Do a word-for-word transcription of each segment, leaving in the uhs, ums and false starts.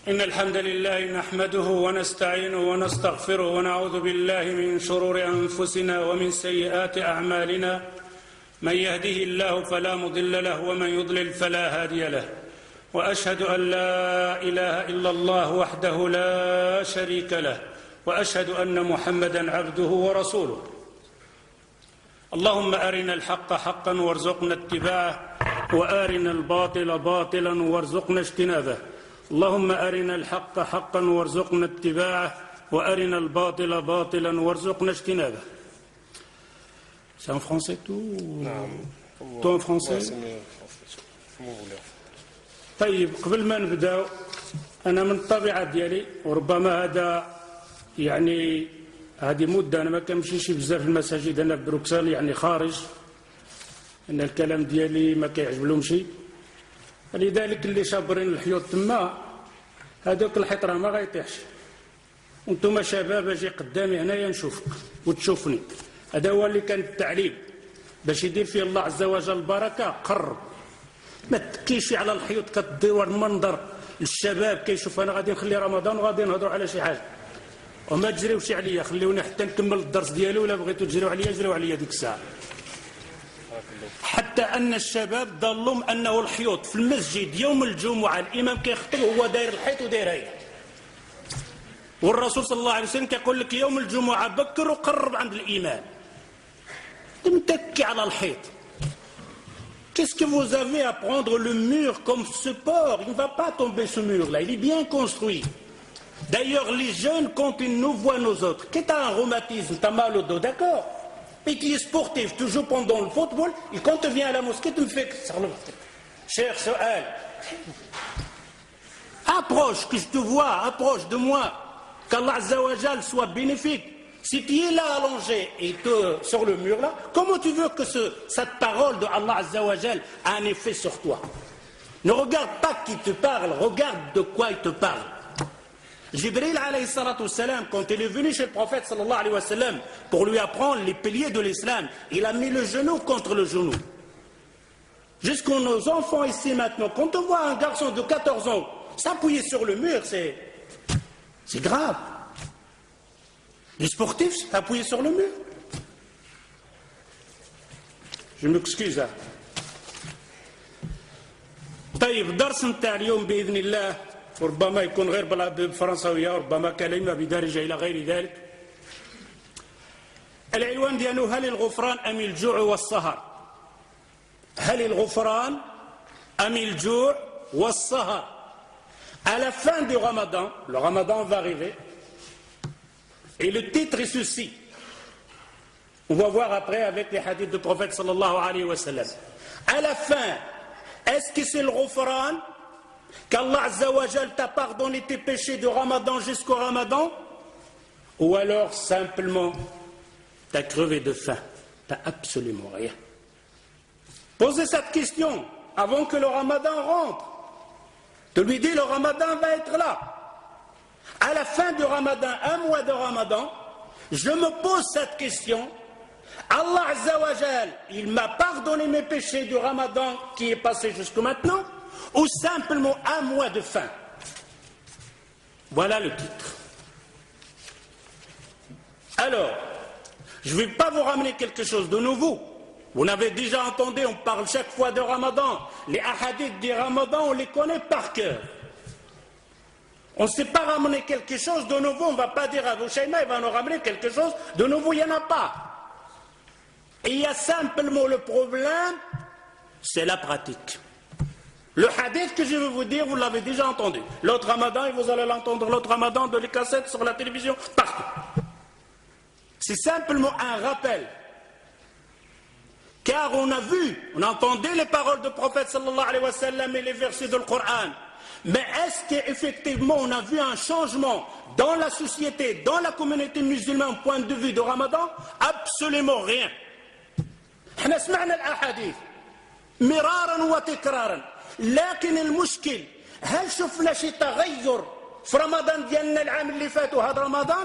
إن الحمد لله نحمده ونستعينه ونستغفره ونعوذ بالله من شرور أنفسنا ومن سيئات أعمالنا من يهده الله فلا مضل له ومن يضلل فلا هادي له وأشهد أن لا إله إلا الله وحده لا شريك له وأشهد أن محمدا عبده ورسوله اللهم أرنا الحق حقا وارزقنا اتباعه وأرنا الباطل باطلا وارزقنا اجتنابه اللهم أرنا الحق حقا وارزقنا اتباعه وأرنا الباطل باطلا وارزقنا اجتنابه. C'est en français tout? Non. Tout en français? طيب قبل ما نبدأ أنا من الطبيعة ديالي وربما هذا يعني هذه مدة أنا ما كنمشيش بزاف المساجد أنا في بروكسل يعني خارج أن الكلام ديالي ما كيعجب لهم شيء لذلك اللي شابرين الحيوط تما هذوك الحيط راه ما غيطيحش وانتم شباب اجي قدامي هنايا نشوفك وتشوفني هذا هو اللي كان التعليم باش يدير فيه الله عز وجل البركه قرب ما تكيش على الحيوط كدير المنظر الشباب كيشوف انا غادي نخلي رمضان وغادي نهضروا على شي حاجه وما تجريوش عليا خليوني حتى نكمل الدرس ديالي ولا بغيتوا تجريو عليا جريو عليا ديك الساعه حتى أن الشباب ضلهم أنه الحيوط في المسجد يوم الجمعة الإمام كيخطب هو داير الحيط وداير هيدا والرسول صلى الله عليه وسلم كيقول لك يوم الجمعة بكر وقرب عند الإمام متكي على الحيط. Qu'est-ce que vous avez à prendre le mur comme support? Il ne va pas tomber ce mur-là, il est bien construit. D'ailleurs, les jeunes, quand ils nous voient nous autres, qui t'as un rhumatisme, t'as mal au dos, d'accord? Et qui est sportif, toujours pendant le football, et quand tu viens à la mosquée, tu me fais cher Soal. Approche, que je te vois, approche de moi, qu'Allah Azza wa Jal soit bénéfique. Si tu es là allongé et te, sur le mur là, comment tu veux que ce, cette parole de Allah Azza wa Jal a un effet sur toi? Ne regarde pas qui te parle, regarde de quoi il te parle. Jibril alayhi salatu wassalam, quand il est venu chez le prophète sallallahu alayhi wa sallam pour lui apprendre les piliers de l'islam, il a mis le genou contre le genou. Jusqu'à nos enfants ici maintenant, quand on voit un garçon de quatorze ans s'appuyer sur le mur, c'est c'est grave. Les sportifs s'appuyer sur le mur. Je m'excuse. طيب درس نتاع اليوم بإذن الله وربما يكون غير بالفرنساوية وربما كلمة بدارجة إلى غير ذلك. العنوان ديالو هل الغفران أم الجوع والسهر؟ هل الغفران أم الجوع والسهر؟ À la fin du Ramadan, le Ramadan va arriver, et le titre est ceci. On va voir après avec les hadiths du prophète sallallahu alayhi wa sallam. À la fin, est-ce que c'est le Ghufran? Qu'Allah Azza wa Jal t'a pardonné tes péchés de Ramadan jusqu'au Ramadan? Ou alors simplement t'as crevé de faim, t'as absolument rien. Posez cette question avant que le Ramadan rentre. Tu lui dis le Ramadan va être là. À la fin du Ramadan, un mois de Ramadan, je me pose cette question. Allah Azza wa Jal, il m'a pardonné mes péchés du Ramadan qui est passé jusqu'à maintenant, ou simplement un mois de faim? Voilà le titre. Alors, je ne vais pas vous ramener quelque chose de nouveau. Vous n'avez déjà entendu, on parle chaque fois de Ramadan. Les hadiths du Ramadan, on les connaît par cœur. On ne s'est pas ramener quelque chose de nouveau. On ne va pas dire à Abu Shayma, il va nous ramener quelque chose de nouveau. Il n'y en a pas. Et il y a simplement le problème, c'est la pratique. Le hadith que je vais vous dire, vous l'avez déjà entendu. L'autre Ramadan, et vous allez l'entendre l'autre Ramadan de les cassettes sur la télévision, partout. C'est simplement un rappel. Car on a vu, on a entendu les paroles du prophète sallallahu alayhi wa sallam et les versets du Coran. Mais est-ce qu'effectivement on a vu un changement dans la société, dans la communauté musulmane, au point de vue de Ramadan? Absolument rien. احنا سمعنا الاحاديث مرارا وتكرارا لكن المشكل هل شفنا شي تغير في رمضان ديالنا العام اللي فات وهذا رمضان؟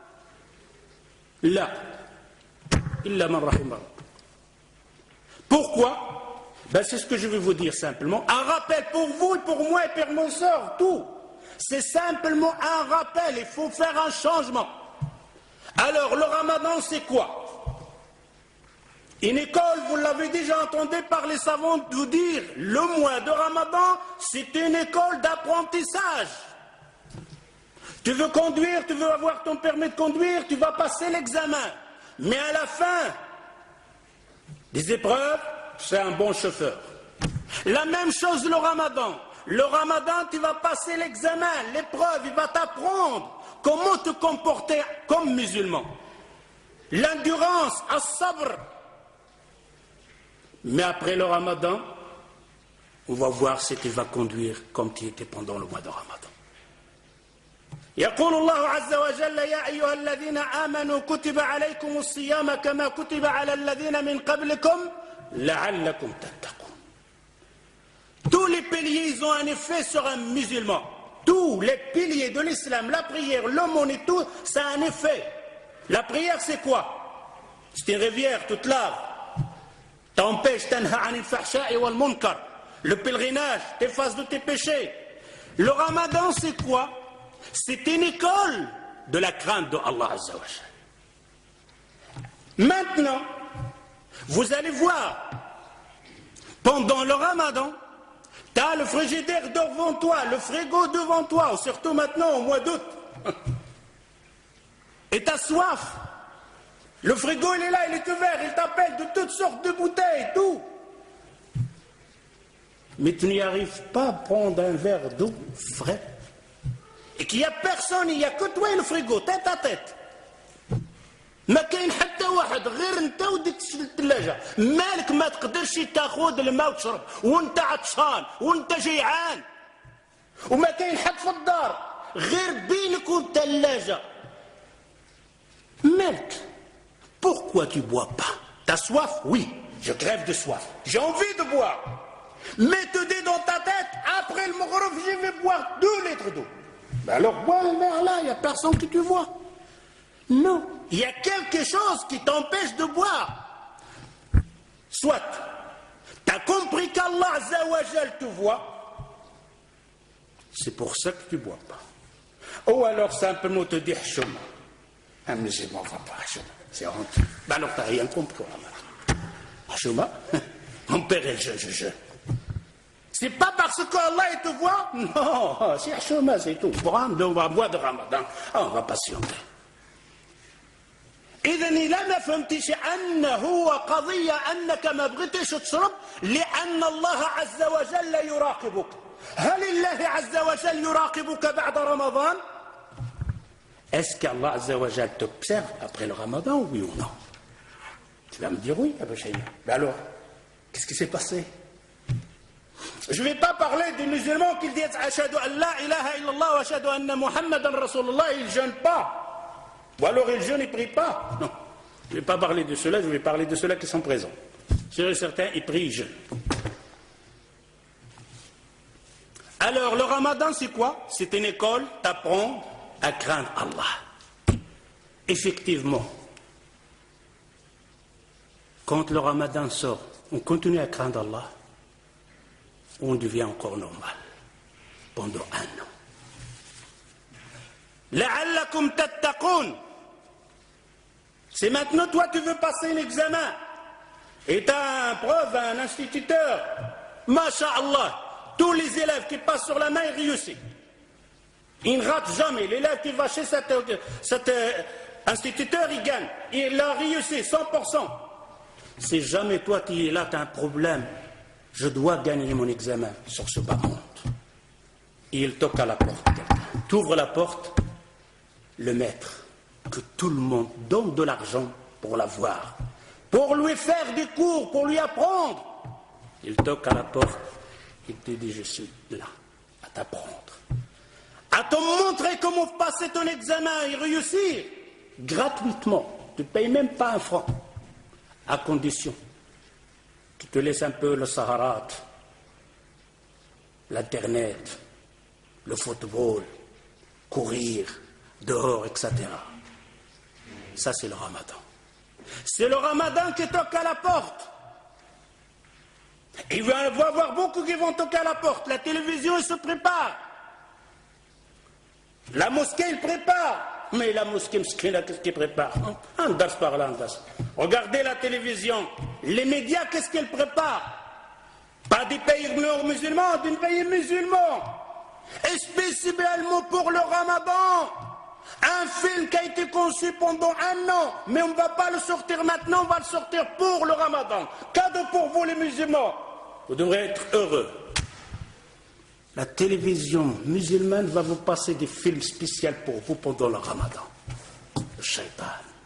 لا الا من رحم ربك. Pourquoi? Ben c'est ce que je vais vous dire simplement. Un rappel pour vous et pour moi et pour mon sort, tout. C'est simplement un rappel, il faut faire un changement. Alors, le ramadan, c'est quoi? Une école, vous l'avez déjà entendu par les savants vous dire, le mois de ramadan, c'est une école d'apprentissage. Tu veux conduire, tu veux avoir ton permis de conduire, tu vas passer l'examen. Mais à la fin des épreuves, c'est un bon chauffeur. La même chose le ramadan. Le ramadan, tu vas passer l'examen, l'épreuve, il va t'apprendre comment te comporter comme musulman. L'endurance, as-sabr. Mais après le ramadan, on va voir si tu vas conduire comme tu étais pendant le mois de ramadan. يقول الله عز وجل يا أيها الذين آمنوا كتب عليكم الصيام كما كتب على الذين من قبلكم لعلكم تتقون. Tous les piliers ils ont un effet sur un musulman. Tous les piliers de l'islam, la prière, l'aumône et tout, ça a un effet. La prière c'est quoi? C'est une rivière toute lave. T'empêche tanha anil fahsha'i wal munkar. Le pèlerinage t'efface de tes péchés. Le ramadan c'est quoi? C'est une école de la crainte de Allah Azza wa Jalla. Maintenant, vous allez voir, pendant le ramadan, tu as le frigidaire devant toi, le frigo devant toi, surtout maintenant au mois d'août. Et tu as soif. Le frigo il est là, il est ouvert, il t'appelle de toutes sortes de bouteilles, tout. Mais tu n'y arrives pas à prendre un verre d'eau frais. Et qu'il n'y a personne, il n'y a que toi et le frigo, tête à tête. ما كاين حتى واحد غير انت وديك الثلاجه مالك ما تقدرش تاخذ الماء وتشرب وانت عطشان وانت جيعان وما كاين حد في الدار غير بينك والثلاجه مالك. Pourquoi tu bois pas? T'as soif? Oui, je crève de soif, j'ai envie de boire, mais te dis dans ta tête après le maghrib je vais boire deux litres d'eau. Ben alors bois le verre là, il n'y a personne que tu vois. Non, il y a quelque chose qui t'empêche de boire. Soit, tu as compris qu'Allah Azza wa Jal te voit, c'est pour ça que tu ne bois pas. Ou alors simplement te dire Chouma. Un musulman ne va pas à Chouma, c'est honte. Ben alors tu n'as rien compris. Chouma, mon père est jeune, je jeûne. C'est pas parce qu'Allah te voit, non, c'est Chouma, c'est tout. On va boire de ramadan, on va patienter. إذا إذا ما فهمتش أن هو قضية أنك ما بغيتش تشرب لأن الله عز وجل يراقبك. هل الله عز وجل يراقبك بعد رمضان؟ Est-ce qu'Allah عز وجل t'observe après le ramadan, oui ou non? Tu vas me dire oui, Abou Shayba. Mais alors, qu'est-ce qui s'est passé? Je ne vais pas parler des musulmans qui disent Ashhadu an la ilaha illallah wa ashhadu anna Muhammadan Rasulullah, ils ne jeûnent pas. Ou alors ils jeûnent et ne prient pas. Non, je ne vais pas parler de cela, je vais parler de ceux-là qui sont présents. Sur certains, ils prient, ils jeûnent. Alors, le ramadan, c'est quoi? C'est une école, t'apprends à craindre Allah. Effectivement, quand le ramadan sort, on continue à craindre Allah, on devient encore normal pendant un an. لعلكم تتقون. C'est maintenant, toi, tu veux passer un examen. Et tu as un prof, un instituteur. Masha'Allah. Tous les élèves qui passent sur la main, ils réussissent. Ils ne ratent jamais. L'élève qui va chez cet, cet euh, instituteur, il gagne. Il a réussi, cent pour cent. Si jamais toi, tu es là, tu as un problème. Je dois gagner mon examen sur ce bas monde. Et il toque à la porte. Tu ouvres la porte. Le maître, que tout le monde donne de l'argent pour l'avoir, pour lui faire des cours, pour lui apprendre. Il toque à la porte, il te dit je suis là à t'apprendre, à te montrer comment passer ton examen et réussir gratuitement. Tu ne payes même pas un franc, à condition qu'il te laisse un peu le Sahara, l'internet, le football, courir dehors, et cetera. Ça, c'est le ramadan. C'est le ramadan qui toque à la porte. Il va y avoir beaucoup qui vont toquer à la porte. La télévision, elle se prépare. La mosquée, il prépare. Mais la mosquée, qu'est-ce qu'il prépare? Un das par là, un das. Regardez la télévision. Les médias, qu'est-ce qu'ils préparent? Pas des pays musulmans, des pays musulmans. Et spécialement pour le Ramadan. Un film qui a été conçu pendant un an, mais on ne va pas le sortir maintenant, on va le sortir pour le Ramadan. Cadeau pour vous les musulmans. Vous devrez être heureux. La télévision musulmane va vous passer des films spéciaux pour vous pendant le Ramadan. Le shaitan.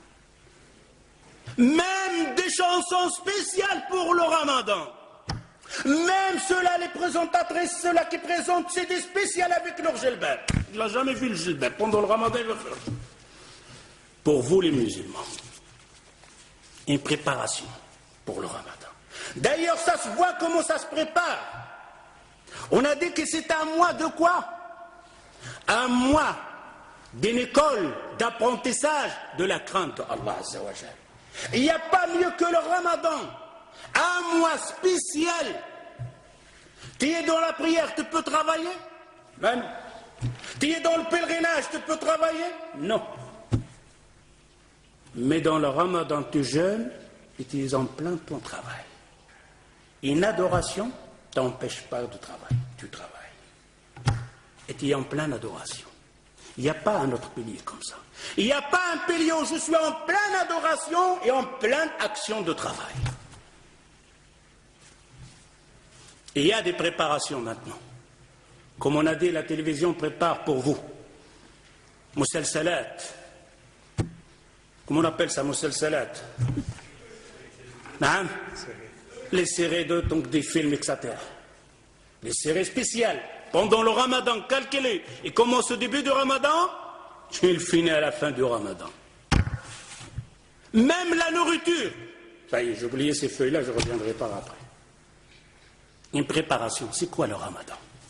Même des chansons spéciales pour le Ramadan. Même ceux-là, les présentatrices, ceux-là qui présentent, c'est des spéciales avec leur gilbab. Il n'a jamais vu le gilbab. Pendant le Ramadan, il va faire. Pour vous les musulmans, une préparation pour le Ramadan. D'ailleurs, ça se voit comment ça se prépare. On a dit que c'est un mois de quoi? Un mois d'une école d'apprentissage de la crainte d'Allah Azza wa Jal. Il n'y a pas mieux que le Ramadan. Un mois spécial. Tu es dans la prière, tu peux travailler? Ben non. Tu es dans le pèlerinage, tu peux travailler? Non. Mais dans le Ramadan, tu jeûnes et tu es en plein ton travail. Une adoration t'empêche pas de travailler, tu travailles. Et tu es en pleine adoration. Il n'y a pas un autre pilier comme ça. Il n'y a pas un pilier où je suis en pleine adoration et en pleine action de travail. Et il y a des préparations maintenant. Comme on a dit, la télévision prépare pour vous. Mousselsalat. Comment on appelle ça, Mousselsalat? Hein? Les séries de, donc des films, et cetera. Les séries spéciales. Pendant le Ramadan, calculé. Il commence au début du Ramadan, il finit à la fin du Ramadan. Même la nourriture. Ça y est, j'ai oublié ces feuilles-là, je reviendrai par après. Une préparation, c'est quoi le Ramadan?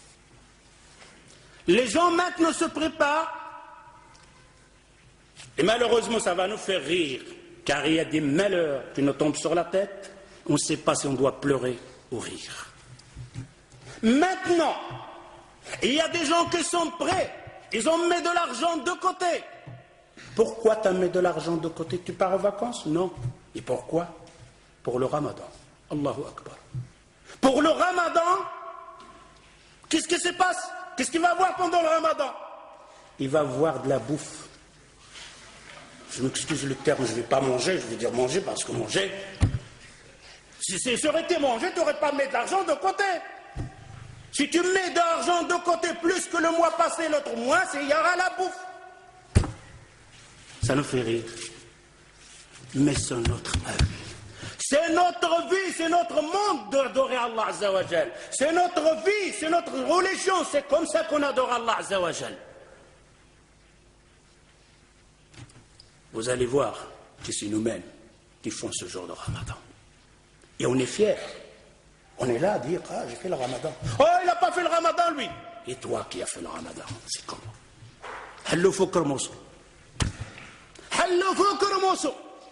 Les gens maintenant se préparent, et malheureusement ça va nous faire rire, car il y a des malheurs qui nous tombent sur la tête, on ne sait pas si on doit pleurer ou rire. Maintenant, il y a des gens qui sont prêts, ils ont mis de l'argent de côté. Pourquoi tu as mis de l'argent de côté? Tu pars en vacances? Non. Et pourquoi? Pour le Ramadan. Allahu Akbar. Pour le Ramadan, qu'est-ce qui se passe? Qu'est-ce qu'il va voir pendant le Ramadan? Il va voir de la bouffe. Je m'excuse le terme, je ne vais pas manger, je vais dire manger parce que manger, si ça aurait été manger, tu n'aurais pas mis de l'argent de côté. Si tu mets de l'argent de côté plus que le mois passé, l'autre mois, il y aura la bouffe. Ça nous fait rire. Mais c'est notre vie. C'est notre vie, c'est notre monde d'adorer Allah Azza wa Jal. C'est notre vie, c'est notre religion, c'est comme ça qu'on adore Allah Azza wa Jal. Vous allez voir que c'est nous-mêmes qui font ce jour de Ramadan. Et on est fiers. On est là à dire, ah, j'ai fait le Ramadan. Oh, il n'a pas fait le Ramadan, lui. Et toi qui as fait le Ramadan, c'est comment? Hallo fukr mousso. Hallo fukr mousso.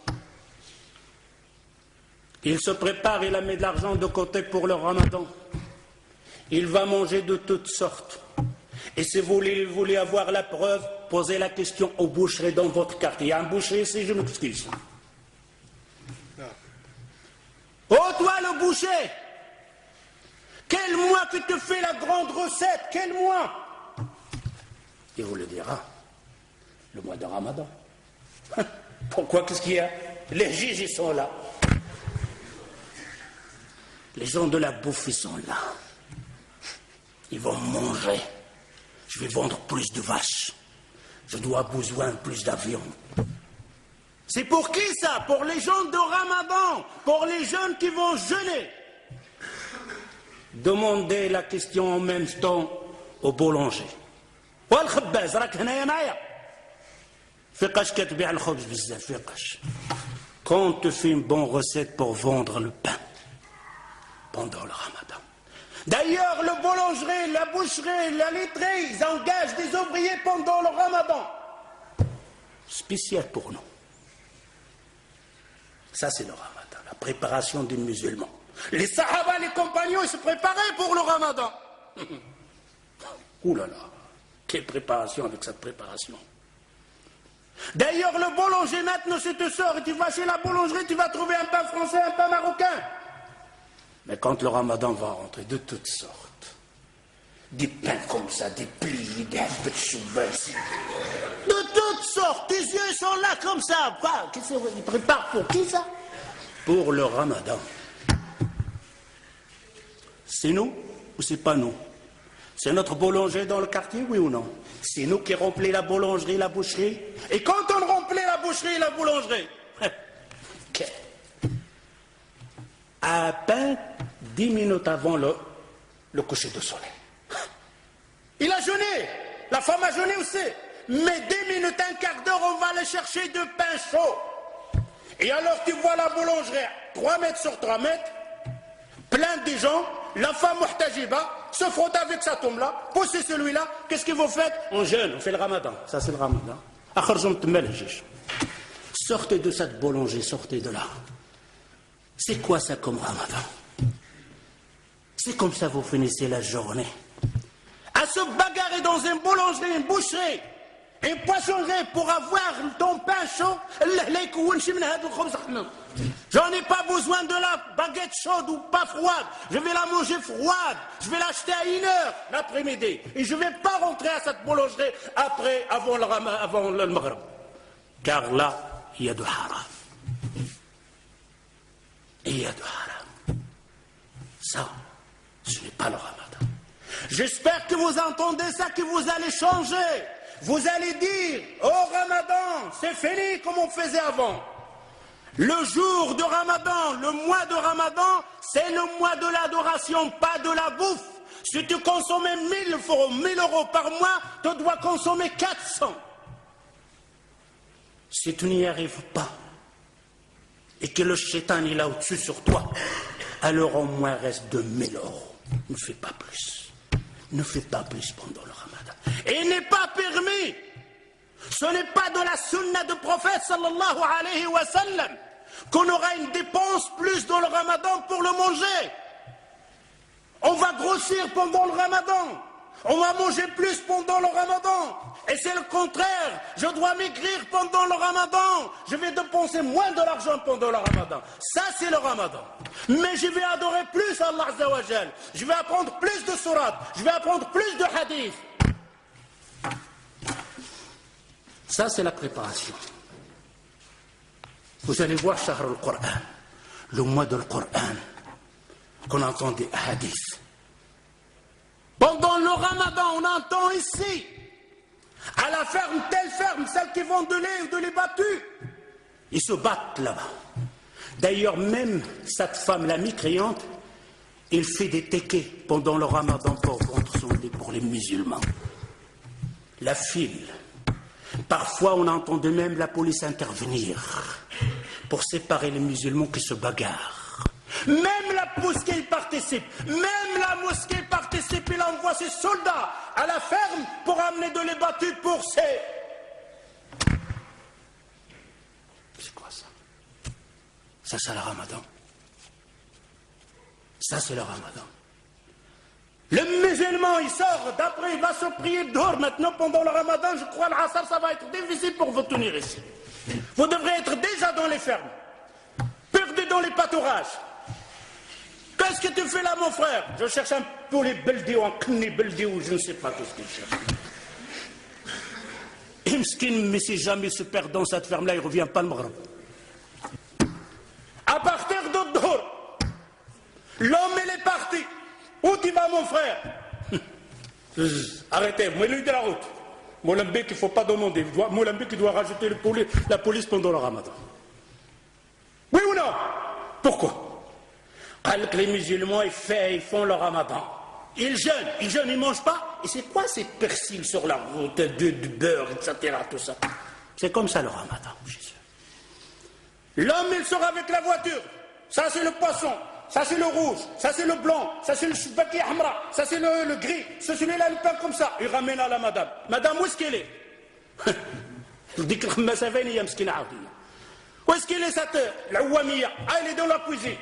Il se prépare, il a mis de l'argent de côté pour le Ramadan. Il va manger de toutes sortes. Et si vous voulez, vous voulez avoir la preuve, posez la question aux boucheries dans votre quartier. Il y a un boucher ici, je m'excuse. Oh, toi le boucher, quel mois que tu fais la grande recette? Quel mois? Il vous le dira. Le mois de Ramadan. Pourquoi? Qu'est-ce qu'il y a? Les juges, ils sont là. Les gens de la bouffe, ils sont là. Ils vont manger. Je vais vendre plus de vaches. Je dois besoin de plus d'avions. C'est pour qui ça? Pour les gens de Ramadan. Pour les jeunes qui vont jeûner. Demandez la question en même temps au boulanger. والخباز راك هنايا معايا فيقاش كتبيع الخبز بزاف فيقاش. Quand tu fais une bonne recette pour vendre le pain pendant le Ramadan. D'ailleurs, le boulangerie, la boucherie, la laiterie, ils engagent des ouvriers pendant le Ramadan. Spécial pour nous. Ça, c'est le Ramadan, la préparation des musulmans. Les Sahaba, les compagnons, ils se préparaient pour le Ramadan. Ouh là là, Quelle préparation avec cette préparation. D'ailleurs, le boulanger maintenant, si tu sors et tu vas chez la boulangerie, tu vas trouver un pain français, un pain marocain. Mais quand le ramadan va rentrer, de toutes sortes, des pains comme ça, des plis, des peu de choubas, de toutes sortes, tes yeux sont là comme ça. Quoi? Qu'est-ce qu'ils préparent pour qui ça? Pour le ramadan. C'est nous ou c'est pas nous? C'est notre boulanger dans le quartier, oui ou non? C'est nous qui remplit la boulangerie, la boucherie. Et quand on remplit la boucherie et la boulangerie, okay. À peine dix minutes avant le, le coucher du soleil. Il a jeûné, la femme a jeûné aussi. Mais dix minutes, un quart d'heure, on va aller chercher du pain chaud. Et alors tu vois la boulangerie, trois mètres sur trois mètres, plein de gens, la femme muhtajiba, se frotte avec sa tombe là, poussez celui-là, qu'est-ce que vous faites? On jeûne, on fait le ramadan. Ça c'est le ramadan. Sortez de cette boulangerie, sortez de là. C'est quoi ça comme ramadan? C'est comme ça vous finissez la journée. À se bagarrer dans une boulangerie, une boucherie, une poissonnerie pour avoir ton pain chaud. J'en ai pas besoin de la baguette chaude ou pas froide. Je vais la manger froide. Je vais l'acheter à une heure l'après-midi. Et je ne vais pas rentrer à cette boulangerie après, avant le, avant le maghrib. Car là, il y a du haram. Il y a du haram. Ça, ce n'est pas le ramadan. J'espère que vous entendez ça, que vous allez changer. Vous allez dire, oh ramadan, c'est fini comme on faisait avant. Le jour de Ramadan, le mois de Ramadan, c'est le mois de l'adoration, pas de la bouffe. Si tu consommais mille euros par mois, tu dois consommer quatre cents. Si tu n'y arrives pas, et que le shaitan est là au-dessus sur toi, alors au moins reste deux mille euros. Ne fais pas plus. Ne fais pas plus pendant le Ramadan. Et il n'est pas permis. Ce n'est pas de la sunna du prophète sallallahu alayhi wa sallam qu'on aura une dépense plus dans le ramadan pour le manger. On va grossir pendant le ramadan. On va manger plus pendant le ramadan. Et c'est le contraire. Je dois maigrir pendant le ramadan. Je vais dépenser moins de l'argent pendant le ramadan. Ça, c'est le ramadan. Mais je vais adorer plus Allah Azza wa Jal. Je vais apprendre plus de sourates. Je vais apprendre plus de hadiths. Ça, c'est la préparation. Vous allez voir Shahr al-Qur'an, le mois de l'Qur'an, qu'on entend des hadiths. Pendant le ramadan, on entend ici, à la ferme, telle ferme, celle qui vend de lait ou de lait battu, ils se battent là-bas. D'ailleurs, même cette femme, la mécréante, il fait des tékés pendant le ramadan pour vendre son lait pour les musulmans. La file. Parfois, on entend de même la police intervenir pour séparer les musulmans qui se bagarrent. Même la mosquée participe. Même la mosquée participe. Il envoie ses soldats à la ferme pour amener de lait battu pour ses... C'est quoi ça? Ça, c'est le ramadan. Ça, c'est le ramadan. Le musulman, il sort, d'après, il va se prier dehors. Maintenant, pendant le ramadan, je crois, l'Assar, ça va être difficile pour vous tenir ici. Vous devrez être déjà dans les fermes, perdu dans les pâturages. Qu'est-ce que tu fais là, mon frère? Je cherche un poulet beldi ou un kni beldi ou je ne sais pas qu'est-ce qu'il cherche. Imskin, mais si jamais il se perd dans cette ferme-là, il ne revient pas le maghrib. À partir de dehors, l'homme, il est parti. Où tu vas, mon frère? Arrêtez, moi, lui de la route. Moulambé qu'il ne faut pas demander. Moulambé qui doit rajouter le poulet, la police pendant le ramadan. Oui ou non? Pourquoi? Alors les musulmans, ils, fait, ils font le ramadan. Ils jeûnent, ils jeûnent, ils ne mangent pas. Et c'est quoi ces persils sur la route, du, du beurre, et cetera. Tout ça. C'est comme ça le ramadan, Jésus. L'homme, il sort avec la voiture. Ça, c'est le poisson. Ça c'est le rouge, ça c'est le blanc, ça c'est le choubaki hamra, ça c'est le, le gris, ce celui-là le pain comme ça. Il ramène à la madame. Madame, où est-ce qu'elle est? Je dis que le khmasavani ya mskina aoudiya. Où est-ce qu'elle est cette l'ouamia? Ah, elle est dans la cuisine.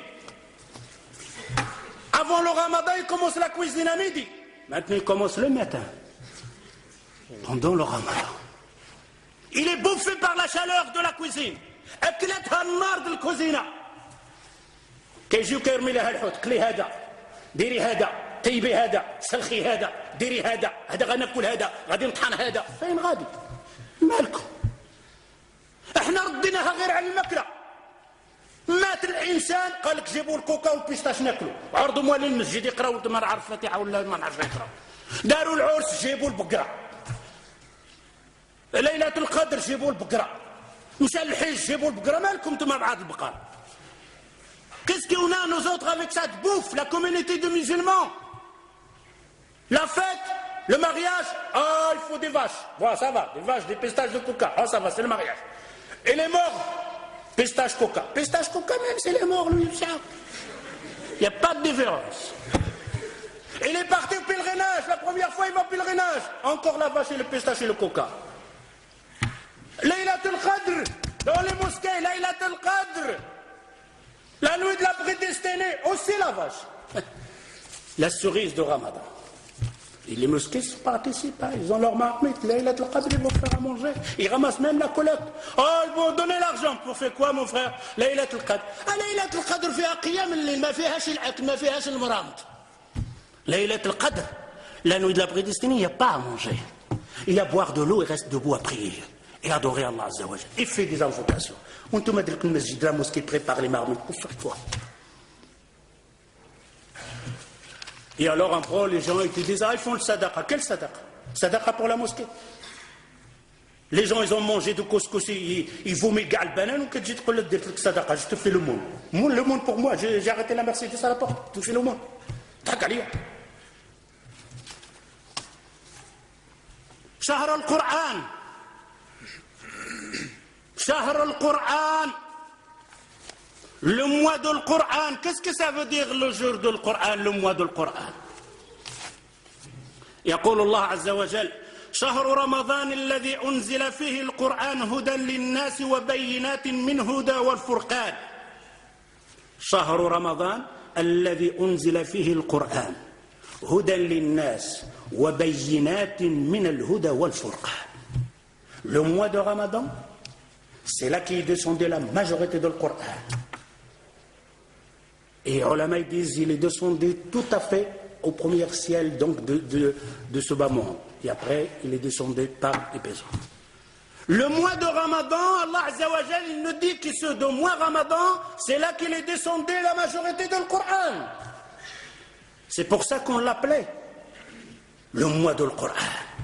Avant le ramadan, il commence la cuisine à midi. Maintenant, il commence le matin. pendant le ramadan. Il est bouffé par la chaleur de la cuisine. أكلتها النار de الكوزينة. كيجيوك يرمي لها الحوت، كلي هذا، ديري هذا، طيبي هذا، سلخي هذا، ديري هذا، هذا غناكل هذا، غادي نطحن هذا، فين غادي؟ مالكم؟ احنا رديناها غير على الماكلة. مات الإنسان قال لك جيبوا الكوكا والبيستاش ناكلوا، عرضوا موالين المسجد يقراوا ما نعرف فاتحة ولا ما نعرف يقراوا. داروا العرس جيبوا البقرة. ليلة القدر جيبوا البقرة. مشى الحج جيبوا البقرة، مالكم انتم بعد البقر؟ Qu'est-ce qu'on a nous autres avec cette bouffe, la communauté de musulmans? La fête, le mariage, ah il faut des vaches, voilà ça va, des vaches, des pistaches de coca, ah ça va, c'est le mariage. Et les morts, pistache coca, pistache coca même c'est les morts, lui, ça. Il n'y a pas de différence. Il est parti au pèlerinage, la première fois il va au pèlerinage, encore la vache et le pistache et le coca. Laylat al-Qadr, dans les mosquées, Laylat al-Qadr. La nuit de la prédestinée, aussi la vache. La cerise de Ramadan. Et les mosquées ne participent pas, ils ont leur marmite. Laylat al-Qadr, ils vont faire à manger. Ils ramassent même la collecte. Oh, ils vont donner l'argent. Pour faire quoi, mon frère? Laylat al-Qadr. Ah, Laylat al-Qadr, فيها قيام الليل, ما فيهاش الأكل, ما فيهاش المرامط. Laylat al-Qadr, la nuit de la prédestinée, il n'y a pas à manger. Il y a à boire de l'eau et reste debout à prier. Et adorer Allah Azza wa Jalla. Et fait des invocations. On te met le masjid, la mosquée prépare les marmites pour faire quoi? Et alors, en pro, les gens ils te disent, ah, ils font le sadaqa. Quel sadaqa? Sadaqa pour la mosquée. Les gens, ils ont mangé du couscous, ils, ils vomissent le banane, ou que tu te dis, le sadaqa, je te fais le monde. Le monde pour moi, j'ai arrêté la Mercedes à la porte, tu fais le monde. T'as qu'à lire. Shahr al-Qur'an. Shahr al-Qur'an, le mois de l'Qur'an. Qu'est-ce que ça veut dire le jour de l'Qur'an, le mois de l'Qur'an? يقول الله عز وجل شهر رمضان الذي أنزل فيه القرآن هدى للناس وبينات من هدى والفرقان. شهر رمضان الذي أنزل فيه القرآن هدى للناس وبينات من الهدى والفرقان. Le mois de Ramadan, c'est là qu'est descendu la majorité de l'Qur'an. Et les ulama disent qu'il est descendu tout à fait au premier ciel donc de, de, de ce bas monde. Et après, il est descendu par épaisseur. Le mois de Ramadan, Allah Azza wa Jal, il nous dit que ce mois Ramadan, c'est là qu'il est descendu la majorité de l'Qur'an. C'est pour ça qu'on l'appelait le mois de l'Qur'an.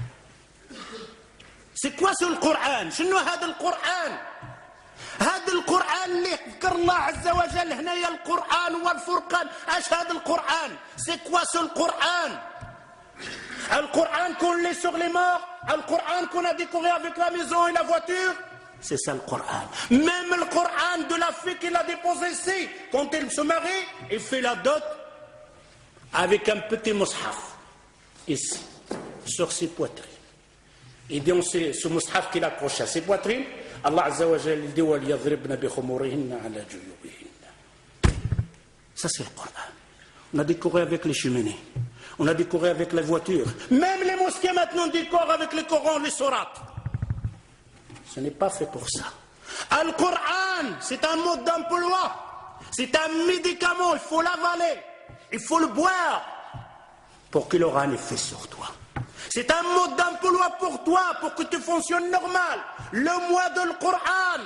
C'est quoi ce Coran? شنو هذا القرآن؟ هذا القرآن اللي ذكر الله عز وجل هنايا القرآن والفرقان. اش هذا القرآن؟ C'est quoi ce Coran? القرآن qu'on lit sur les morts, القرآن qu'on a découvert avec la maison et la voiture. C'est ça le Coran. Même le Coran de la fille qu'il a déposé ici, quand elle se marie, il fait la dot avec un petit mushaf ici, sur ses poitrines. Et dans ce, ce mushaf qu'il accroche à ses poitrines, Allah Azza wa Jalla dit وَلْيَضْرِبْنَ بِخُمُورِهِنَّ عَلَى جُيُوبِهِنَّ. Ça c'est le Coran. On a décoré avec les cheminées, on a décoré avec les voitures. Même les mosquées maintenant décorent avec les Corans, les sourates. Ce n'est pas fait pour ça. Le Coran, c'est un mode d'emploi, c'est un médicament, il faut l'avaler, il faut le boire pour qu'il aura un effet sur toi. C'est un mode d'emploi pour toi, pour que tu fonctionnes normal. Le mois de l'Qur'an.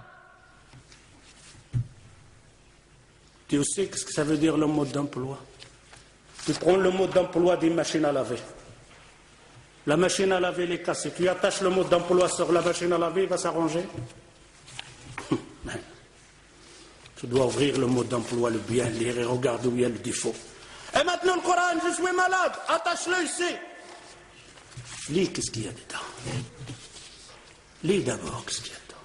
Tu sais ce que ça veut dire le mode d'emploi? Tu prends le mode d'emploi d'une machine à laver. La machine à laver est cassée. Tu attaches le mode d'emploi sur la machine à laver, il va s'arranger. Tu dois ouvrir le mode d'emploi, le bien lire et regarder où il y a le défaut. Et maintenant le Coran, je suis malade, attache-le ici. Lis qu'est-ce qu'il y a dedans. Lis d'abord qu'est-ce qu'il y a dedans.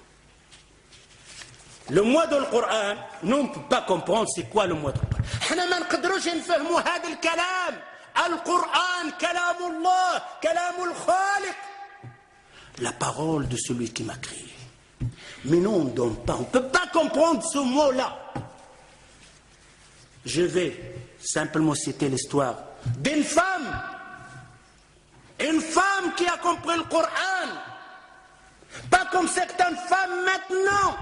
Le mois de l'Qur'an, nous on ne peut pas comprendre c'est quoi le mois de l'Qur'an. احنا ما نقدروش نفهموا هذا الكلام. القرآن كلام الله, كلام الخالق. La parole de celui qui m'a créé. Mais nous on ne donne pas, on ne peut pas comprendre ce mot-là. Je vais simplement citer l'histoire d'une femme. Une femme femme qui a compris le Coran. Pas comme certaines femmes maintenant.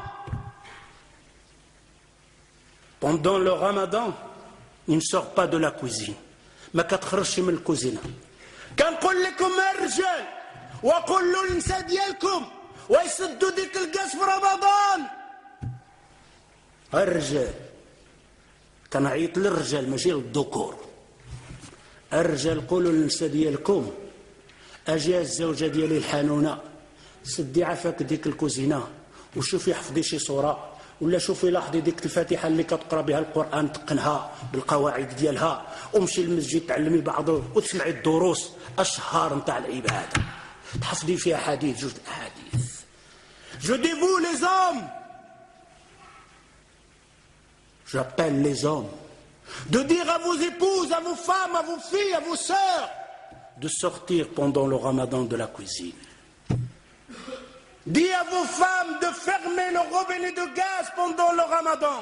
Pendant le ramadan, il ne sort pas de la cuisine. ما كتخرجش من الكوزينة. كنقول لكم الرجال وقولوا للنساء ديالكم ويسدوا ديك الكاس في رمضان. الرجال كنعيط للرجال ماشي للذكور. الرجال قولوا للنساء ديالكم اجي الزوجه ديالي الحنونه سدي عافاك ديك الكوزينه وشوفي حفظي شي صوره ولا شوفي لاحظي ديك الفاتحه اللي كتقرا بها القران تقنها بالقواعد ديالها ومشي للمسجد تعلمي بعضه وتسمعي الدروس اشهار نتاع العباده تحفظي فيها حديث جوج احاديث. Je dis vous les hommes, j'appelle les hommes de dire à vos épouses, à vos femmes, à vos filles, à vos sœurs de sortir pendant le ramadan de la cuisine. Dis à vos femmes de fermer le robinet de gaz pendant le ramadan.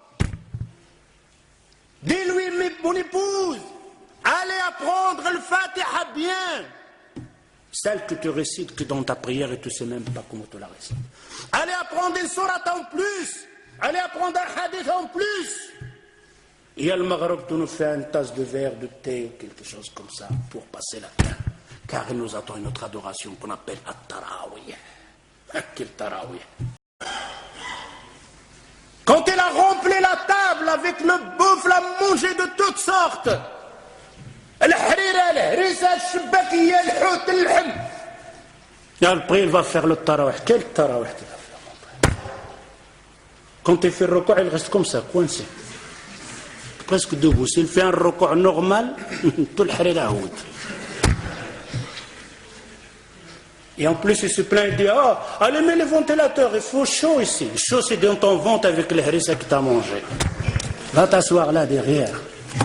Dis-lui, mon épouse, allez apprendre le Fatiha bien. Celle que tu récites que dans ta prière et tu ne sais même pas comment tu la récites. Allez apprendre une sourate en plus. Allez apprendre un hadith en plus. Et à le Maghreb, tu nous fais une tasse de verre, de thé, quelque chose comme ça, pour passer la terre. Car il nous attend une autre adoration qu'on appelle At-Tarawih. Quel Tarawih. Quand il a rempli la table avec le bouffe, l'a mangé de toutes sortes. الحريرة الهريسة الشباكية الحوت اللحم. Après il va faire le tarawih. Quel tarawih tu vas faire? Quand il fait le recours, il reste comme ça, coincé. Presque debout. S'il fait un recours normal, tout le harira houd. Et en plus, il se plaint, il dit, ah, oh, allez, mets les ventilateurs, il faut chaud ici. Chaud, c'est dans ton ventre avec les harissa que tu as mangé. Va t'asseoir là derrière.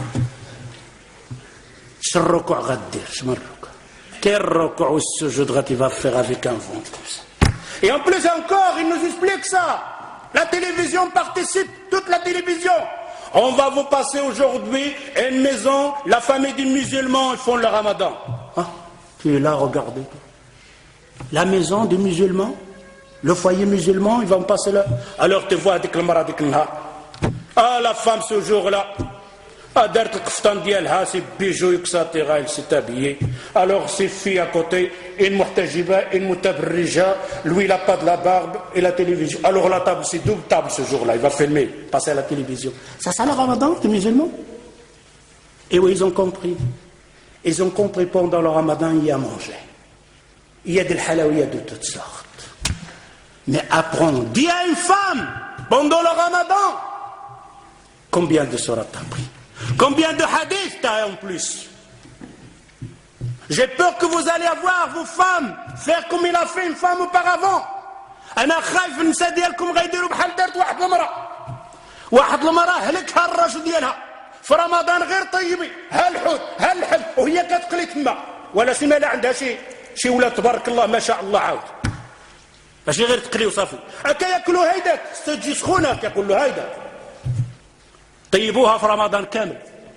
Quel recours Quel recours ou sujoud il va faire avec un ventre comme ça. Et en plus encore, il nous explique ça. La télévision participe, toute la télévision. On va vous passer aujourd'hui une maison, la famille des musulmans, ils font le ramadan. Ah, tu es là, regardez. La maison des musulmans, le foyer musulman, ils vont passer là. Alors tu vois avec le mara, avec le ah, la femme ce jour-là. Ah, derrière le kaftan dialha, c'est bijoux, et cetera. Elle s'est habillée. Alors ses filles à côté, une muhtajiba, une mutabrija, lui il n'a pas de la barbe et la télévision. Alors la table, c'est double table ce jour-là. Il va filmer, passer à la télévision. Ça, c'est le ramadan des musulmans. Et oui, ils ont compris. Ils ont compris pendant le ramadan, il y a à manger. Il y a des halawiyas de toutes sortes. Mais apprendre, dis à une femme, pendant le ramadan, combien de sourates t'as pris? Combien de hadiths t'as en plus? J'ai peur que vous allez avoir, vos femmes, faire comme il a fait une femme auparavant. أنا خايف النساء ديالكم غيديروا بحال دارت واحد المرأة. واحد المرأة هلكها الرجل ديالها. في رمضان غير طيبي، ها الحوت، ها اللحم، وهي كتقلي تما. ولا سيما لا عندها شي شي ولاد تبارك الله ما شاء الله عاود. ماشي غير تقلي وصافي. هكا ياكلوا هيداك، تجي سخونة كيقول له هيداك. طيبوها في رمضان كامل.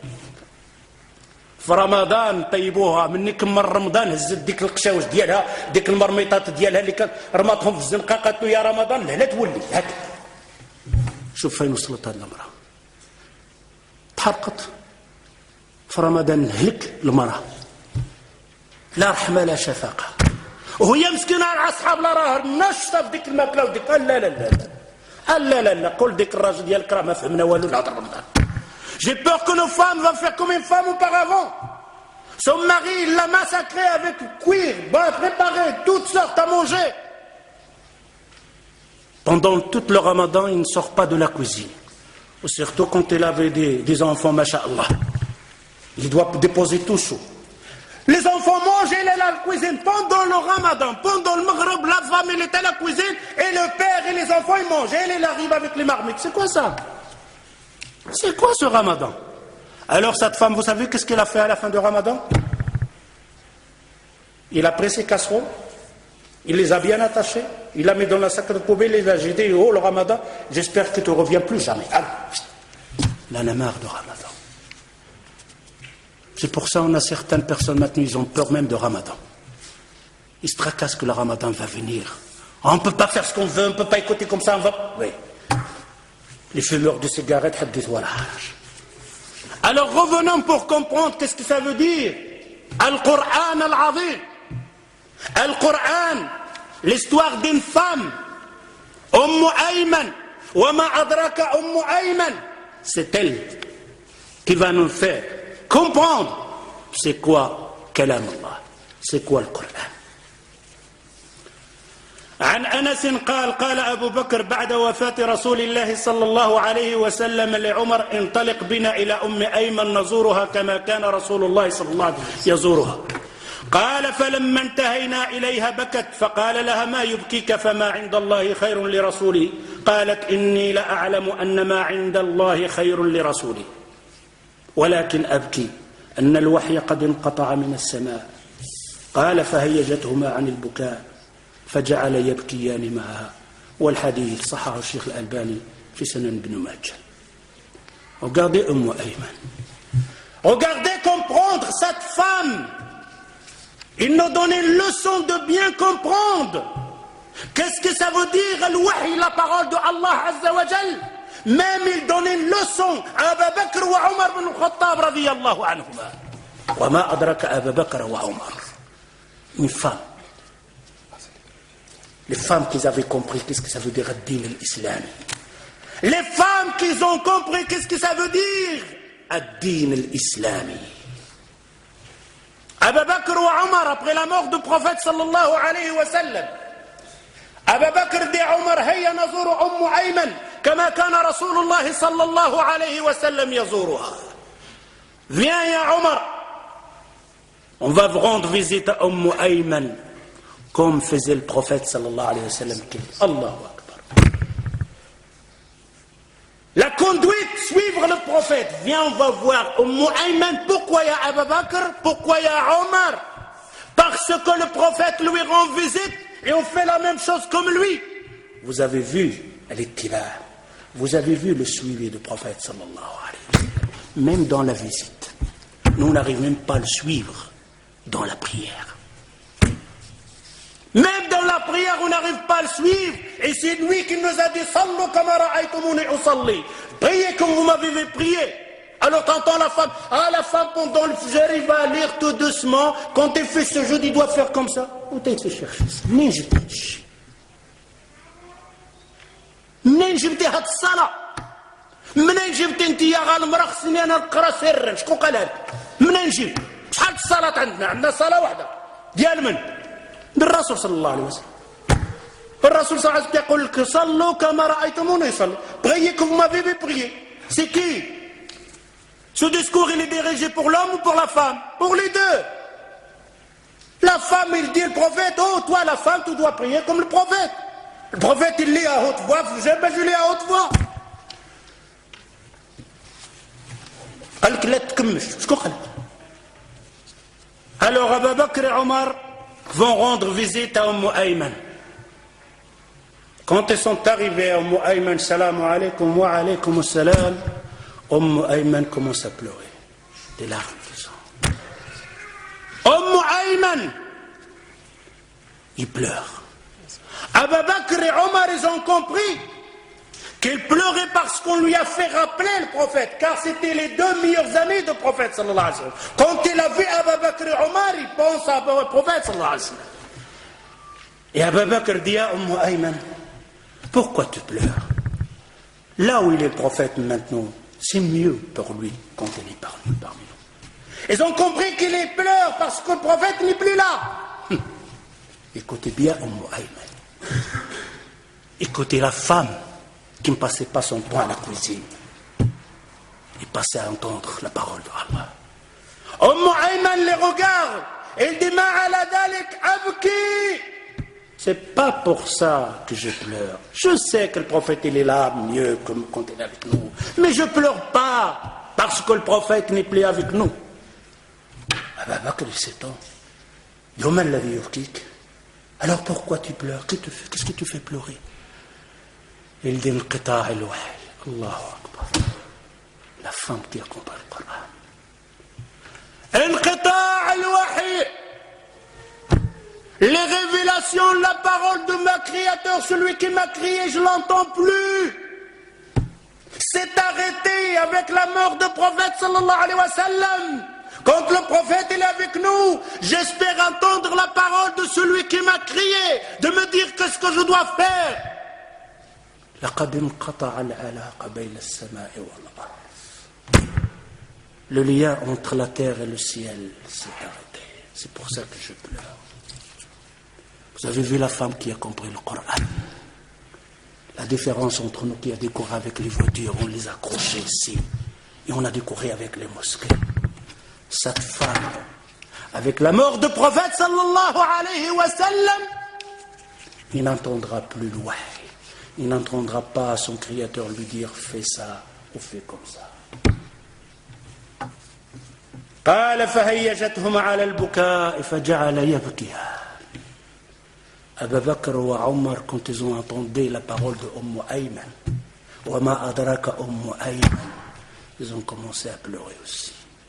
في رمضان طيبوها من كمل رمضان هزت ديك القشاوش ديالها ديك المرميطات ديالها اللي كان رماتهم في الزنقه قالت له يا رمضان لا تولي هكا. شوف فين وصلت هذه المراه. تحرقت في رمضان هلك المراه. لا رحمه لا شفقه. وهي مسكينه على اصحاب لا راه نشطه في ديك الماكله وديك لا لا لا لا لا لا لا قول ديك الراجل ديالك راه ما فهمنا والو لهذا رمضان. J'ai peur que nos femmes vont faire comme une femme auparavant. Son mari, il l'a massacré avec cuir, bon, préparé, toutes sortes à manger. Pendant tout le ramadan, il ne sort pas de la cuisine. Surtout quand il avait des, des enfants, masha'Allah. Il doit déposer tout chaud. Les enfants mangent, il est à la cuisine. Pendant le ramadan, pendant le maghreb, la femme, elle est à la cuisine, et le père et les enfants, ils mangent. Et elle arrive avec les marmites. C'est quoi ça? C'est quoi ce ramadan? Alors cette femme, vous savez qu'est-ce qu'elle a fait à la fin du ramadan? Il a pris ses casseroles, il les a bien attachées, il a mis dans la sac de poubelle, il a dit, oh le ramadan, j'espère que tu ne reviens plus jamais. Alors, là, on a marre de ramadan. C'est pour ça qu'on a certaines personnes maintenant, ils ont peur même de ramadan. ils se tracassent que le ramadan va venir. On ne peut pas faire ce qu'on veut, on ne peut pas écouter comme ça, on va... Oui. Les fumeurs de cigarettes, hadith wala haraj. Alors revenons pour comprendre qu'est-ce que ça veut dire. Al-Qur'an al-Azim. Al-Qur'an, l'histoire d'une femme, Umm Ayman, wa ma adraka Umm Ayman. C'est elle qui va nous faire comprendre c'est quoi Kalam Allah, c'est quoi le Qur'an. عن أنس قال قال أبو بكر بعد وفاة رسول الله صلى الله عليه وسلم لعمر انطلق بنا إلى أم أيمن نزورها كما كان رسول الله صلى الله عليه وسلم يزورها. قال فلما انتهينا إليها بكت فقال لها ما يبكيك فما عند الله خير لرسوله. قالت إني لأعلم أن ما عند الله خير لرسوله ولكن أبكي أن الوحي قد انقطع من السماء. قال فهيجتهما عن البكاء فجعل يبكيان معها. والحديث صححه الشيخ الألباني في سنن ابن ماجه. Regardez Umm Ayman. Regardez comprendre cette femme. Il nous donne une leçon de bien comprendre. Qu'est-ce que ça veut dire le wahi, la parole de Allah Azza wa Jal. Même il donne une leçon à Abu Bakr wa Omar bin Khattab radiyallahu anhuma. Wa ma adraka Abu Bakr wa Omar. Une femme. Les femmes qui avaient compris qu'est-ce que ça veut dire ad-din al-islami. Les femmes qui ont compris qu'est-ce que ça veut dire ad-din al-islami. Abu Bakr wa Omar, après la mort du prophète sallallahu alayhi wa sallam, Abu Bakr dit à Omar, هيا نزور أم أيمن كما كان رسول الله صلى الله عليه وسلم يزورها. Viens ya Omar, on va rendre visite à Umm Ayman comme faisait le prophète sallallahu alayhi wa sallam. Allahu Akbar. La conduite, suivre le prophète. Viens, on va voir Umm Ayman. Pourquoi il y a Abu Bakr? Pourquoi il y a Omar? Parce que le prophète lui rend visite et on fait la même chose comme lui. Vous avez vu l'ittiba, vous avez vu le suivi du prophète sallallahu alayhi wa sallam. Même dans la visite, nous n'arrivons même pas à le suivre dans la prière. Même dans la prière, on n'arrive pas à le suivre. Et c'est lui qui nous a dit Sallu kama ra'aytumuni usalli. Priez comme vous m'avez vu prier. Alors t'entends la femme. Ah, la femme, pendant le j'arrive à lire tout doucement. Quand elle fait ce jeu, il doit faire comme ça. Où t'as été chercher ça? منين جبت هادشي؟ منين جبتي هاد الصلاة؟ منين جبتي انت يا غالمرأة خصني انا نقرا سرا؟ شكون قالها لك؟ منين جبت؟ شحال الصلاة عندنا؟ عندنا صلاة واحدة. ديال من؟ الرسول صلى الله عليه وسلم. الرسول صلى الله عليه وسلم يقول لك صلوا كما رأيتموني يصلي. Priez que vous m'avez vu prier. C'est qui? Ce discours il est dirigé pour l'homme ou pour la femme? Pour les deux. La femme il dit le prophète, oh toi la femme tu dois prier comme le prophète. Le prophète il lit à haute voix, vous aimez, je lis à haute voix. قال لك لا تكمش. شكون قال لك؟ Alors Abu Bakr et Omar vont rendre visite à Umm Ayman. Quand ils sont arrivés à Umm Ayman, salam alaykum wa alaykum salam, Umm Ayman commence à pleurer. Des larmes de sang. Umm Ayman, il pleure. Abu Bakr et Omar, ils ont compris qu'il pleurait parce qu'on lui a fait rappeler le prophète, car c'était les deux meilleurs amis du prophète sallallahu alayhi wa sallam. Quand il a vu Abu Bakr et Omar, il pense au prophète sallallahu alayhi wa sallam. Et Abu Bakr dit à Umm Ayman, pourquoi tu pleures? Là où il est le prophète maintenant, c'est mieux pour lui quand il est parmi nous. Ils ont compris qu'il est pleure parce que le prophète n'est plus là. Écoutez bien Umm Ayman. Écoutez la femme qui ne passait pas son temps à la cuisine. Il passait à entendre la parole de Allah. Umm Ayman les regarde. Il dit, ma'ala dalik abki. C'est pas pour ça que je pleure. Je sais que le prophète il est là mieux que quand il est avec nous. Mais je pleure pas parce que le prophète n'est plus avec nous. Abu Bakr il s'étend. Yoman la vie yufkik. Alors pourquoi tu pleures? Qu'est-ce que tu fais pleurer? Il dit Inqita' al-wahy. Allahu Akbar. La femme qui a compris le Coran. Inqita' al-wahy. les révélations, la parole de ma Créateur, celui qui m'a créé, je l'entends plus. C'est arrêté avec la mort du prophète sallallahu alayhi wa sallam. Quand le prophète est avec nous, j'espère entendre la parole de celui qui m'a créé, de me dire qu'est-ce que je dois faire. Le lien entre la terre et le ciel s'est arrêté. C'est pour ça que je pleure. Vous avez vu la femme qui a compris le Coran. La différence entre nous qui a décoré avec les voitures, on les a accrochés ici, et on a décoré avec les mosquées. Cette femme, avec la mort du prophète sallallahu alayhi wa sallam, il n'entendra plus le wahy. Il n'entendra pas son Créateur lui dire fais ça ou fais comme ça. قال فهيجتهما على البكاء فجعل يبكيها. Abu Bakr ou Omar, quand ils ont entendu la parole de Umm Ayman, Wama adraka Umm Ayman, ils ont commencé à pleurer aussi.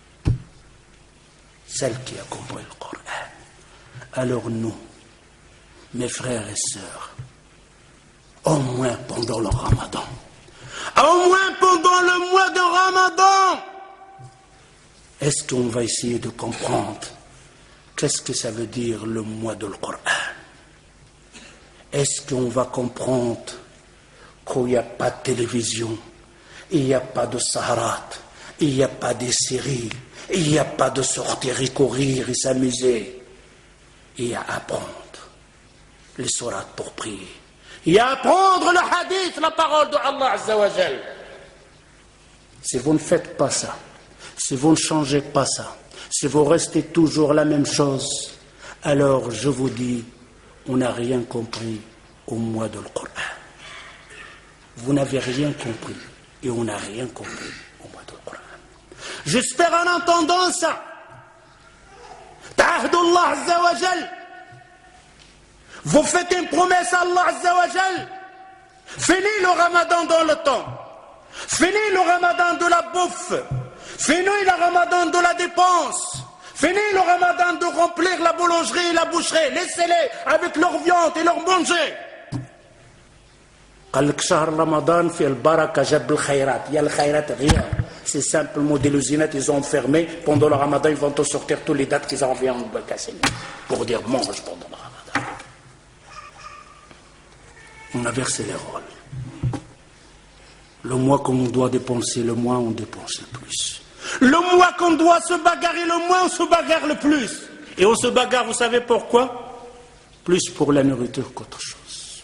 Celle qui a compris le Coran. Alors nous, mes frères et sœurs, au moins pendant le Ramadan, au moins pendant le mois de Ramadan, est-ce qu'on va essayer de comprendre qu'est-ce que ça veut dire le mois de le Coran? Est-ce qu'on va comprendre qu'il n'y a pas de télévision, il n'y a pas de saharat, il n'y a pas de séries, il n'y a pas de sortir et courir et s'amuser. Il y a à apprendre les sourates pour prier. Il y a à apprendre le hadith, la parole de Allah Azza wa Jal. Si vous ne faites pas ça, si vous ne changez pas ça, si vous restez toujours la même chose, alors je vous dis, on n'a rien compris au mois de le Coran. Vous n'avez rien compris et on n'a rien compris au mois de le Coran. J'espère en entendant ça. Ta'ahdullah Azza wa Jal. Vous faites une promesse à Allah Azza wa Jal. Finis le Ramadan dans le temps. Finis le Ramadan de la bouffe. Finis le Ramadan de la dépense. Finis le Ramadan de remplir la boulangerie et la boucherie. Laissez-les avec leur viande et leur manger. قال لك شهر رمضان في البركة جاب الخيرات. Il y a le khayrat, rien. C'est simplement des usinettes, ils ont fermé. Pendant le Ramadan, ils vont te sortir toutes les dates qu'ils ont envoyées en casser. Pour dire mange pendant le Ramadan. On a versé les rôles. Le mois qu'on doit dépenser, le mois on dépense le plus. Le mois qu'on doit se bagarrer, le mois on se bagarre le plus. Et on se bagarre, vous savez pourquoi? Plus pour la nourriture qu'autre chose.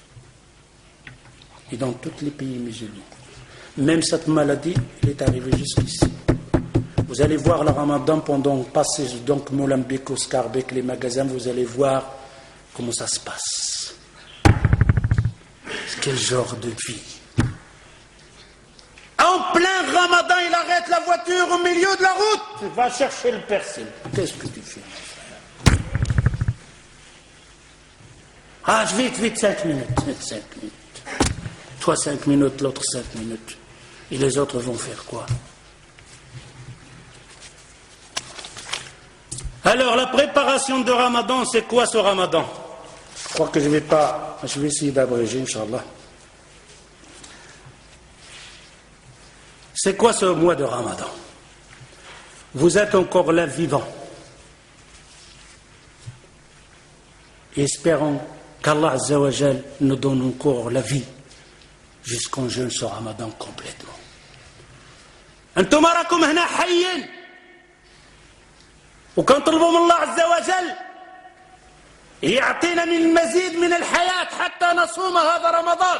Et dans tous les pays musulmans, même cette maladie, elle est arrivée jusqu'ici. Vous allez voir le Ramadan pendant passer donc Molenbeek, Oscarbeek, les magasins, vous allez voir comment ça se passe. Quel genre de vie. En plein Ramadan, il arrête la voiture au milieu de la route. Il va chercher le persil. Qu'est-ce que tu fais, mon frère? Ah, vite, vite, cinq minutes. Cinq minutes. Toi, cinq minutes, l'autre cinq minutes. Et les autres vont faire quoi? Alors, la préparation de Ramadan, c'est quoi ce Ramadan? Je crois que je vais pas... Je vais essayer d'abréger, Inch'Allah. C'est quoi ce mois de Ramadan? Vous êtes encore là vivant. Espérons qu'Allah Azza wa Jal nous donne encore la vie jusqu'en jeûne ce Ramadan complètement. أنتم راكم هنا حيين وكنطلبوا من الله عز وجل يعطينا من المزيد من الحياة حتى نصوم هذا رمضان.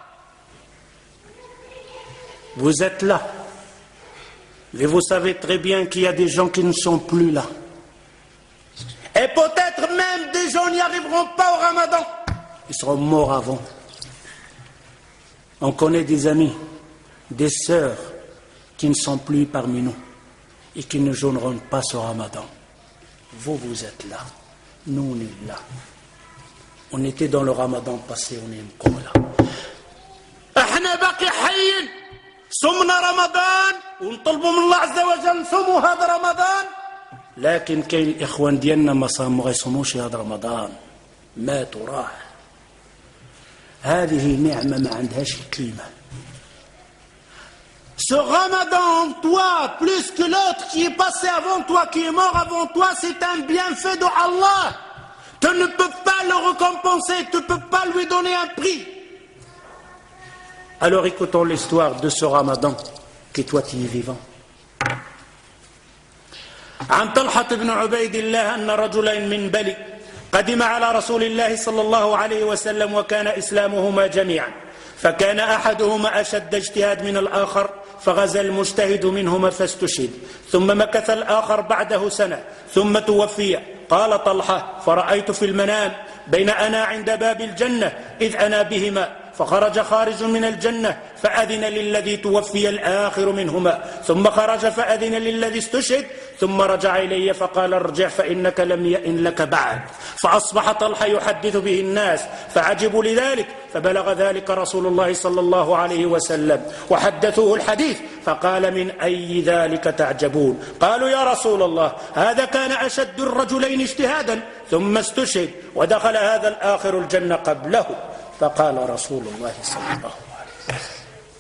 Vous êtes là, mais vous savez très bien qu'il y a des gens qui ne sont plus là. Et peut-être même des gens n'y arriveront pas au Ramadan. Ils seront morts avant. On connaît des amis, des sœurs qui ne sont plus parmi nous et qui ne jeûneront pas ce Ramadan. Vous, vous êtes là. Nous, on est là. On était dans le Ramadan passé, on est encore là. احنا باقي حيين صمنا رمضان ونطلبوا من الله عز وجل صوموا هذا رمضان. لكن كاين الاخوان ديالنا ما صاموا غيصوموش هذا رمضان. ماتوا راح. هذه نعمة ما عندهاش الكلمة. Ce ramadan en toi, plus que l'autre qui est passé avant toi, qui est mort avant toi, c'est un bienfait de Allah. Tu ne peux pas le récompenser, tu ne peux pas lui donner un prix. Alors écoutons l'histoire de ce ramadan, qui toi tu es vivant. عن طلحة بن عبيد الله أن رجلين من بني قدم على رسول الله صلى الله عليه وسلم وكان إسلامهما جميعا فكان أحدهما أشد اجتهاد من الآخر فغزا المجتهد منهما فاستشهد ثم مكث الآخر بعده سنة ثم توفي. قال طلحة فرأيت في المنام بين أنا عند باب الجنة إذ أنا بهما فخرج خارج من الجنة فأذن للذي توفي الآخر منهما ثم خرج فأذن للذي استشهد ثم رجع إلي فقال ارجع فإنك لم يئن لك بعد. فأصبح طلحة يحدث به الناس فعجبوا لذلك فبلغ ذلك رسول الله صلى الله عليه وسلم وحدثوه الحديث فقال من أي ذلك تعجبون؟ قالوا يا رسول الله هذا كان أشد الرجلين اجتهادا ثم استشهد ودخل هذا الآخر الجنة قبله. فقال رسول الله صلى الله عليه وسلم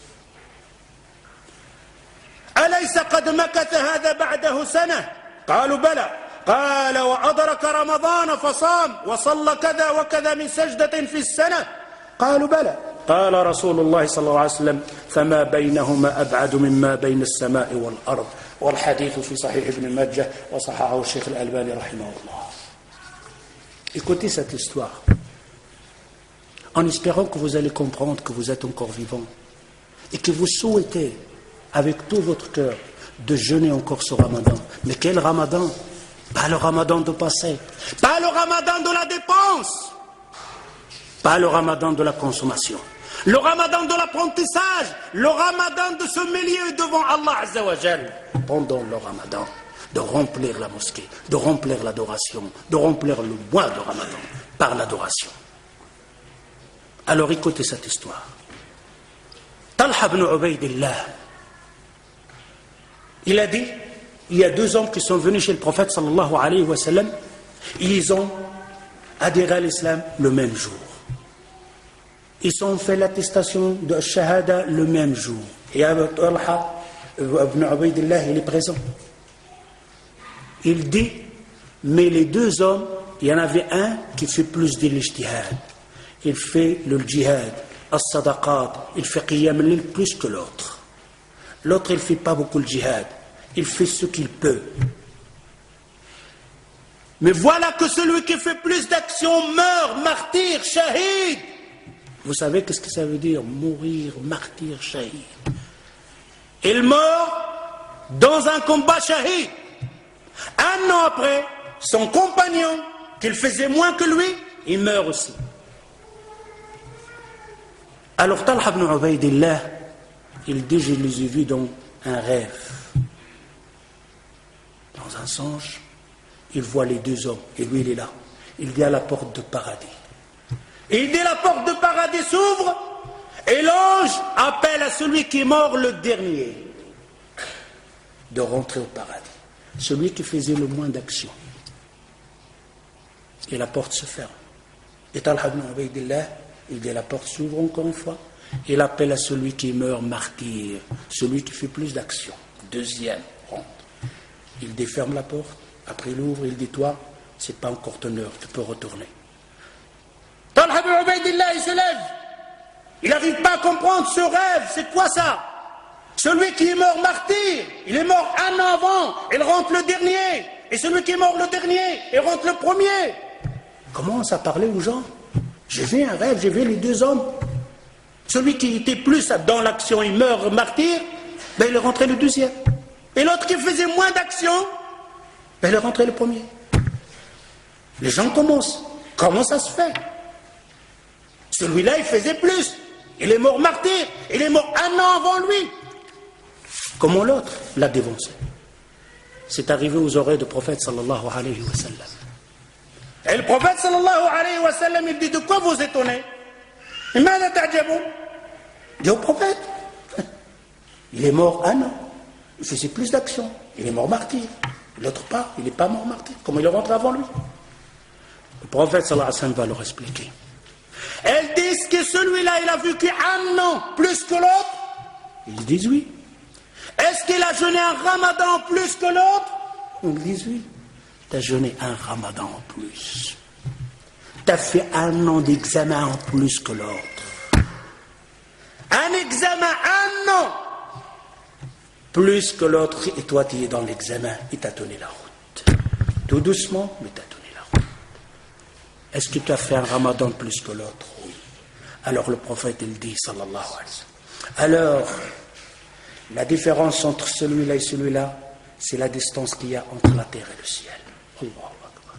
أليس قد مكث هذا بعده سنة؟ قالوا بلى. قال وأدرك رمضان فصام وصلى كذا وكذا من سجدة في السنة؟ قالوا بلى. قال رسول الله صلى الله عليه وسلم فما بينهما أبعد مما بين السماء والأرض. والحديث في صحيح ابن ماجه وصححه الشيخ الألباني رحمه الله. Écoutez cette histoire en espérant que vous allez comprendre que vous êtes encore vivant et que vous souhaitez avec tout votre cœur de jeûner encore ce ramadan. Mais quel ramadan? Pas le ramadan de passé, pas le ramadan de la dépense, pas le ramadan de la consommation, le ramadan de l'apprentissage, le ramadan de se mêler devant Allah Azza wa Jal. Pendant le ramadan, de remplir la mosquée, de remplir l'adoration, de remplir le mois de ramadan par l'adoration. Alors écoutez cette histoire. Talha ibn Ubaydillah, il a dit, il y a deux hommes qui sont venus chez le prophète sallallahu alayhi wa sallam, ils ont adhéré à l'islam le même jour. Ils ont fait l'attestation de shahada le même jour. Et Talha ibn Ubaydillah, il est présent. Il dit, mais les deux hommes, il y en avait un qui fait plus de l'ijtihad. Il fait le djihad, as-sadaqat, il fait qiyam al-layl plus que l'autre. L'autre, il ne fait pas beaucoup le djihad. Il fait ce qu'il peut. Mais voilà que celui qui fait plus d'actions meurt, martyr, shahid. Vous savez qu'est-ce que ça veut dire, mourir, martyr, shahid? Il meurt dans un combat shahid. Un an après, son compagnon, qu'il faisait moins que lui, il meurt aussi. Alors Talha ibn Ubaydillah, il dit, je les ai vus dans un rêve. Dans un songe, il voit les deux hommes, et lui il est là. Il dit à la porte de paradis. Et il dit la porte de paradis s'ouvre, et l'ange appelle à celui qui est mort le dernier de rentrer au paradis. Celui qui faisait le moins d'actions. Et la porte se ferme. Et Talha ibn Ubaydillah, il dit la porte s'ouvre encore une fois. Il appelle à celui qui meurt martyr, celui qui fait plus d'actions. Deuxième, rentre. Il déferme la porte, après il ouvre, il dit toi, c'est pas encore ton heure, tu peux retourner. Talha ibn Ubaydillah, il se lève. Il n'arrive pas à comprendre ce rêve, c'est quoi ça? Celui qui est mort martyr, il est mort un an avant, il rentre le dernier. Et celui qui est mort le dernier, il rentre le premier. Commence à parler aux gens. J'ai vu un rêve, j'ai vu les deux hommes. Celui qui était plus dans l'action, il meurt martyr, ben il est rentré le deuxième. Et l'autre qui faisait moins d'action, ben il est rentré le premier. Les gens commencent. Comment ça se fait? Celui-là, il faisait plus. Il est mort martyr. Il est mort un an avant lui. Comment l'autre l'a dévancé? C'est arrivé aux oreilles du prophète sallallahu alayhi wa sallam. Et le prophète sallallahu alayhi wa sallam, il dit, de quoi vous étonnez? Il dit au prophète, il est mort un an, il faisait plus d'actions, il est mort martyr. L'autre pas, il n'est pas mort martyr, comment il est rentré avant lui? Le prophète sallallahu alayhi wa sallam va leur expliquer. Elles disent que celui-là, il a vécu un an plus que l'autre. Ils disent oui. Est-ce qu'il a jeûné un ramadan plus que l'autre? Ils disent oui. Tu as jeûné un ramadan en plus. Tu as fait un an d'examen en plus que l'autre. Un examen, un an plus que l'autre, et toi tu es dans l'examen, et tu as donné la route. Tout doucement, mais tu as donné la route. Est-ce que tu as fait un ramadan plus que l'autre? Oui. Alors le prophète il dit, sallallahu alayhi wa sallam. Alors, la différence entre celui-là et celui-là, c'est la distance qu'il y a entre la terre et le ciel. Allahu Akbar.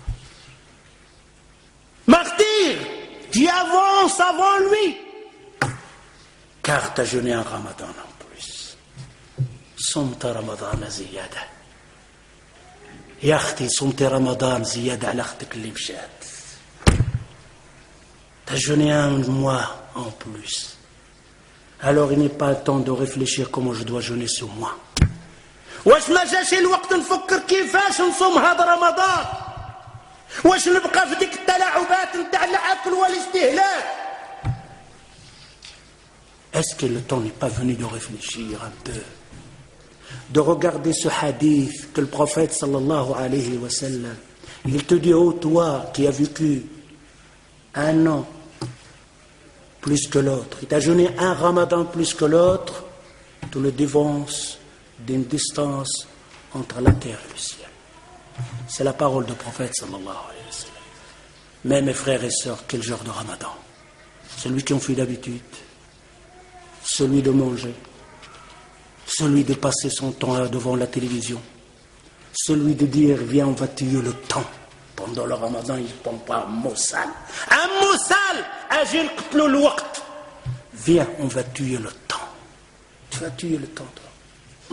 Martyr, tu avances avant lui, car tu as jeûné un ramadan en plus. صمت رمضان زيادة. يا أختي صمت رمضان زيادة على أختك اللي مشات. Tu as jeûné un mois en plus. Alors il n'est pas le temps de réfléchir comment je dois jeûner ce mois. واش ما جاش الوقت نفكر كيفاش نصوم هذا رمضان؟ واش نبقى في ديك التلاعبات نتاع الأكل والاستهلاك؟ Est-ce que le temps n'est pas venu de réfléchir un peu, de regarder ce hadith que le prophète sallallahu alayhi wa sallam, il te dit, oh toi qui as vécu un an plus que l'autre, il t'a jeûné un ramadan plus que l'autre, tu le dévances d'une distance entre la terre et le ciel. C'est la parole du prophète sallallahu alayhi wa sallam. Mais mes frères et sœurs, quel genre de ramadan? Celui qui en fait d'habitude, celui de manger, celui de passer son temps devant la télévision, celui de dire viens on va tuer le temps. Pendant le ramadan il ne tombe pas un mot sale. Un mot sale, agir qtlu al-waqt. Viens on va tuer le temps. Tu vas tuer le temps toi.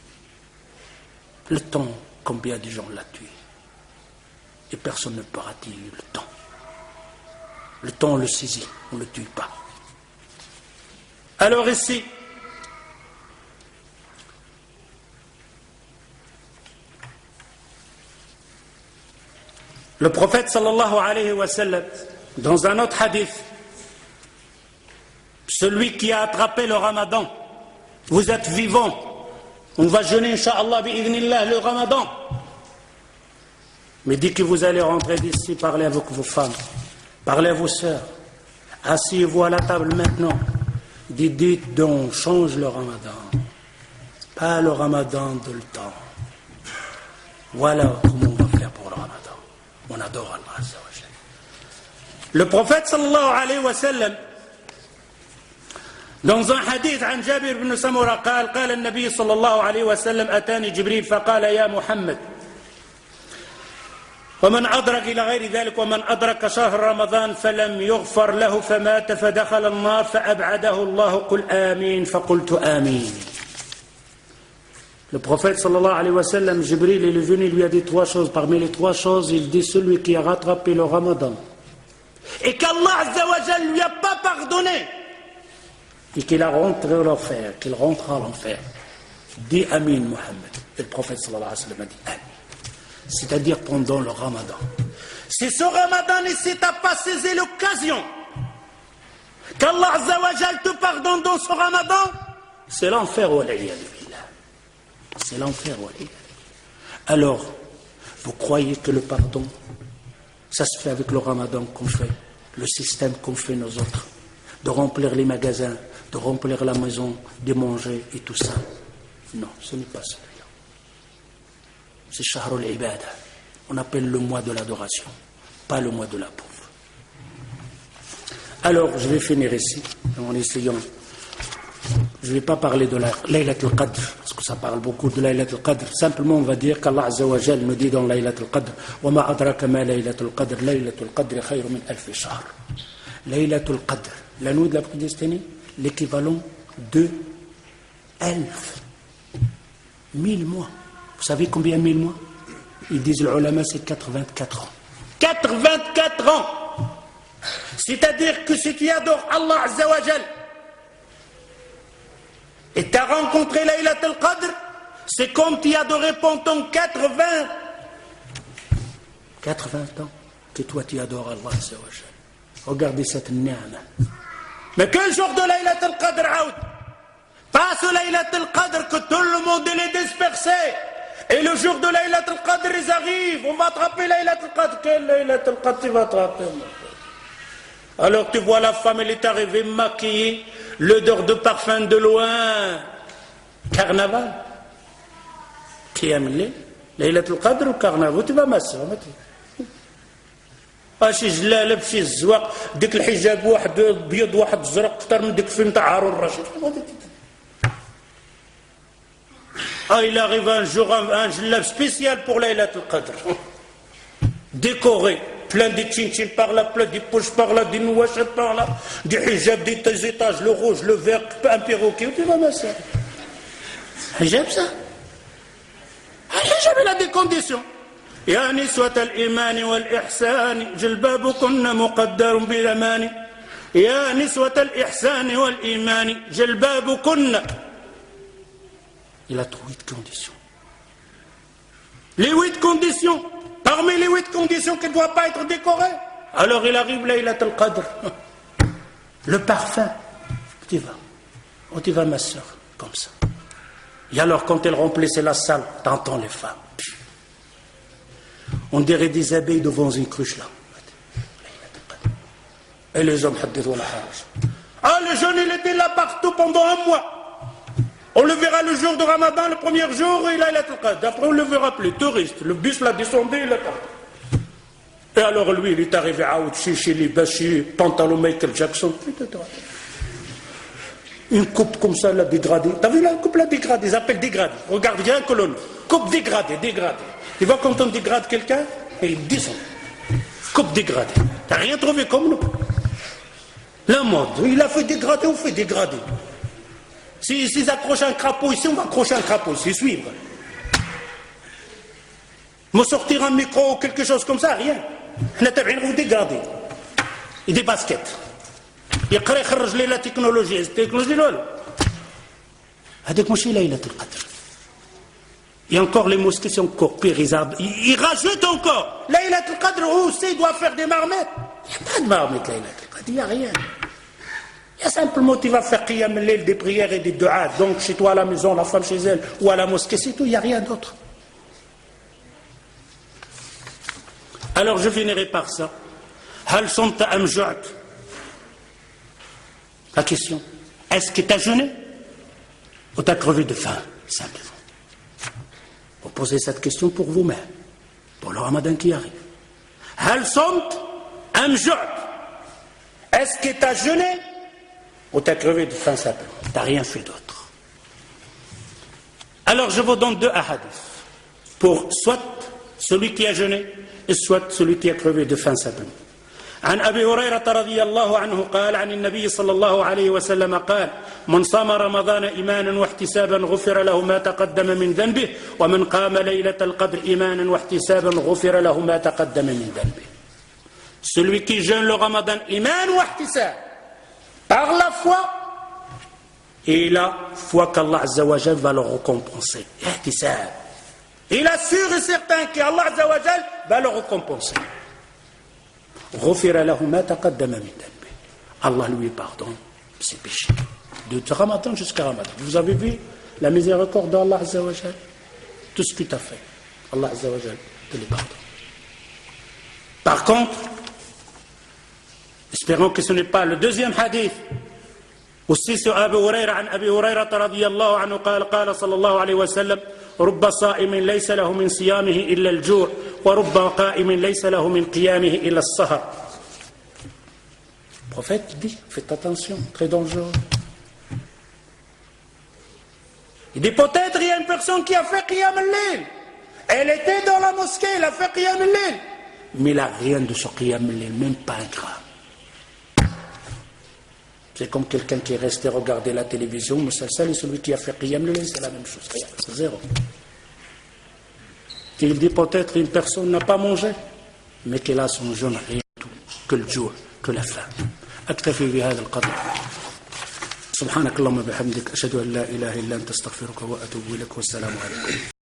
Le temps, combien de gens l'a tué? Et personne ne pourra tuer le temps. Le temps on le saisit, on ne le tue pas. Alors ici, le prophète sallallahu alayhi wa sallam, dans un autre hadith, celui qui a attrapé le ramadan, vous êtes vivant, on va jeûner incha'Allah bi'idhnillah le ramadan, mais dès que vous allez rentrer d'ici, parlez avec vos femmes, parlez à vos sœurs, asseyez-vous à la table maintenant. Dites, dites donc, change le ramadan. Pas le ramadan de le temps. Voilà comment on va faire pour le ramadan. On adore Allah Azza wa Jalla. Le prophète sallallahu alayhi wa sallam, dans un hadith عن جابر بن سمرة قال قال النبي صلى الله عليه وسلم أتاني جبريل فقال يا محمد ومن أدرك إلى غير ذلك ومن أدرك شهر رمضان فلم يغفر له فمات فدخل النار فأبعده الله قل آمين فقلت آمين. Le prophète sallallahu alayhi wa sallam, Jibril, il est venu, il lui a dit trois choses. Parmi les trois choses, il dit celui qui a rattrapé le ramadan et qu'Allah Azza wa Jalla ne lui a pas pardonné et qu'il a rentré à l'enfer, qu'il rentre à l'enfer, dit Amin Muhammad. Et le prophète sallallahu alayhi wa sallam a dit Amin. C'est-à-dire pendant le ramadan. Si ce ramadan ne s'est pas saisi l'occasion qu'Allah Azza wa Jal te pardonne dans ce ramadan, c'est l'enfer wa l'iyad billah. C'est l'enfer wa l'iyad. Alors, vous croyez que le pardon, ça se fait avec le ramadan qu'on fait, le système qu'on fait nous autres, de remplir les magasins, de remplir la maison, de manger et tout ça? Non, ce n'est pas ça. C'est Shahrul Ibada. On appelle le mois de l'adoration, pas le mois de la pauvre. Alors, je vais finir ici, en essayant. Je ne vais pas parler de la Laylat al-Qadr, parce que ça parle beaucoup de Laylat al-Qadr. Simplement, on va dire qu'Allah Azza wa Jal nous dit dans Laylat al-Qadr wa ma adraka ma Laylat al-Qadr, Laylat al-Qadr khayr min alf shahr. Laylat al-Qadr, la nuit de la prédestinée, l'équivalent de alf, mille mois. Vous savez combien mille mois? Ils disent le ulama, c'est quatre-vingt-quatre ans. quatre-vingt-quatre ans. C'est-à-dire que si tu adores Allah Azza wa Jal et tu as rencontré Laylat al-Qadr, c'est comme tu as adoré pendant quatre-vingts quatre-vingts ans. que toi tu adores Allah Azza wa Jal. Regardez cette ni'ma. Mais quel jour de Laylat al-Qadr, Aoud? Pas ce Laylat al-Qadr que tout le monde est dispersé. Et le jour de Laylat al-Qadr, ils arrivent. On va attraper Laylat al-Qadr. Quel Laylat al-Qadr tu vas attraper? Alors tu vois la femme, elle est arrivée maquillée, l'odeur de parfum de loin. Carnaval. Qiyam al-Layl. Laylat al-Qadr ou carnaval? Tu vas masser. شي جلاله بشي الزواق ديك الحجاب واحد بيض واحد زرق اكثر من ديك الفيلم تاع هارون الرشيد. Ah, il arrive un jour un, un jellab spécial pour Laylat al-Qadr. Décoré, plein de tchin-tchin par là, plein de poches par là, des nouachettes par là, des hijabs, des étages, le rouge, le vert, un perroquet. Tu vas mettre ça. Hijab ça? Un hijab, il a des conditions. يا نسوة الإيمان والإحسان جلبابكن مقدر بالأمان يا نسوة الإحسان والإيمان جلبابكن. Il a trop huit conditions. Les huit conditions. Parmi les huit conditions qui ne doivent pas être décorées. Alors il arrive Laylat al-Qadr. Le parfum. Tu vas. Oh, tu vas ma soeur. Comme ça. Et alors quand elle remplissait la salle, t'entends les femmes. On dirait des abeilles devant une cruche là. Et les hommes, ah, le jeune, il était là partout pendant un mois. On le verra le jour de Ramadan, le premier jour, il a été al-Qadr. Après, on le verra plus. Touriste. Le bus l'a descendu, il est parti. Et alors, lui, il est arrivé à Outchi, chez les Bachi, pantalon Michael Jackson. Une coupe comme ça, la dégradée. T'as vu la coupe, la dégradée? Ils appellent dégradée. Regarde bien, colonne. Coupe dégradée, dégradée. Tu vois quand on dégrade quelqu'un, et il descend. Coupe dégradée. T'as rien trouvé comme nous. La mode, il a fait dégrader, on fait dégrader. S'ils si, si accrochent un crapaud ici, on va accrocher un crapaud ici, suivre. Me sortir un micro ou quelque chose comme ça, rien. On a vous dégrader. Et des baskets. يقرا يخرج لي لا تكنولوجيا التكنولوجيا لا هذاك ماشي ليلة القدر. Et encore les mosquées sont encore pires, ils, ils rajoutent encore. Laylat al-Qadr aussi doit faire des marmettes. Il n'y a pas de marmette Laylat al-Qadr, il n'y a rien. Il y a simplement tu vas faire qiyam al-layl, des prières et des du'as. Donc chez toi à la maison, la femme chez elle, ou à la mosquée, c'est tout, il n'y a rien d'autre. Alors je finirai par ça. Hal sumta am ju'at? La question, est-ce que tu as jeûné ou tu as crevé de faim? Simplement. Vous posez cette question pour vous-même, pour le Ramadan qui arrive. Hal somt am ju'at? Est-ce que tu as jeûné ou tu as crevé de faim simplement? Tu n'as rien fait d'autre. Alors je vous donne deux hadiths pour soit celui qui a jeûné et soit celui qui a crevé de faim simplement. عن أبي هريرة رضي الله عنه قال عن النبي صلى الله عليه وسلم قال من صام رمضان إيمانا واحتسابا غفر له ما تقدم من ذنبه ومن قام ليلة القدر إيمانا واحتسابا غفر له ما تقدم من ذنبه. Celui qui jeûne le Ramadan iman wa ihtisab par la foi et la foi qu'Allah Azza wa Jal va le récompenser. Ihtisab. Il assure et certain qu'Allah Azza wa Jal va le récompenser. غفر له ما تقدم من ذنبه. Allah lui pardonne ses péchés de Ramadan jusqu'à Ramadan. Vous avez vu la miséricorde d'Allah Azza wa Jal, tout ce que tu as fait, Allah Azza wa Jal te le pardonne. Par contre, espérons que ce n'est pas le deuxième hadith. Aussi sur Abu Hurayra, عن أبي هريرة رضي الله عنه قال قال صلى الله عليه وسلم رب صائم ليس له من صيامه إلا الجوع ورب قائم ليس له من قيامه إلا السهر. Le prophète dit, faites attention, très dangereux. Il dit peut-être il y a une personne qui a fait qiyam al-layl. Elle était dans la mosquée, elle a fait qiyam al-layl. Mais il n'a rien de ce qiyam al-layl, même pas un gramme. C'est comme quelqu'un qui est resté regarder la télévision, mais c'est celui qui a fait qiyam al-layl, c'est la même chose. C'est zéro. Il dit peut-être une personne n'a pas mangé, mais qu'elle a son jeûne, rien du tout, que le jour, que la faim. أكتفي بهذا القدر. سبحانك اللهم وبحمدك أشهد أن لا إله إلا أنت أستغفرك وأتوب إليك والسلام عليكم.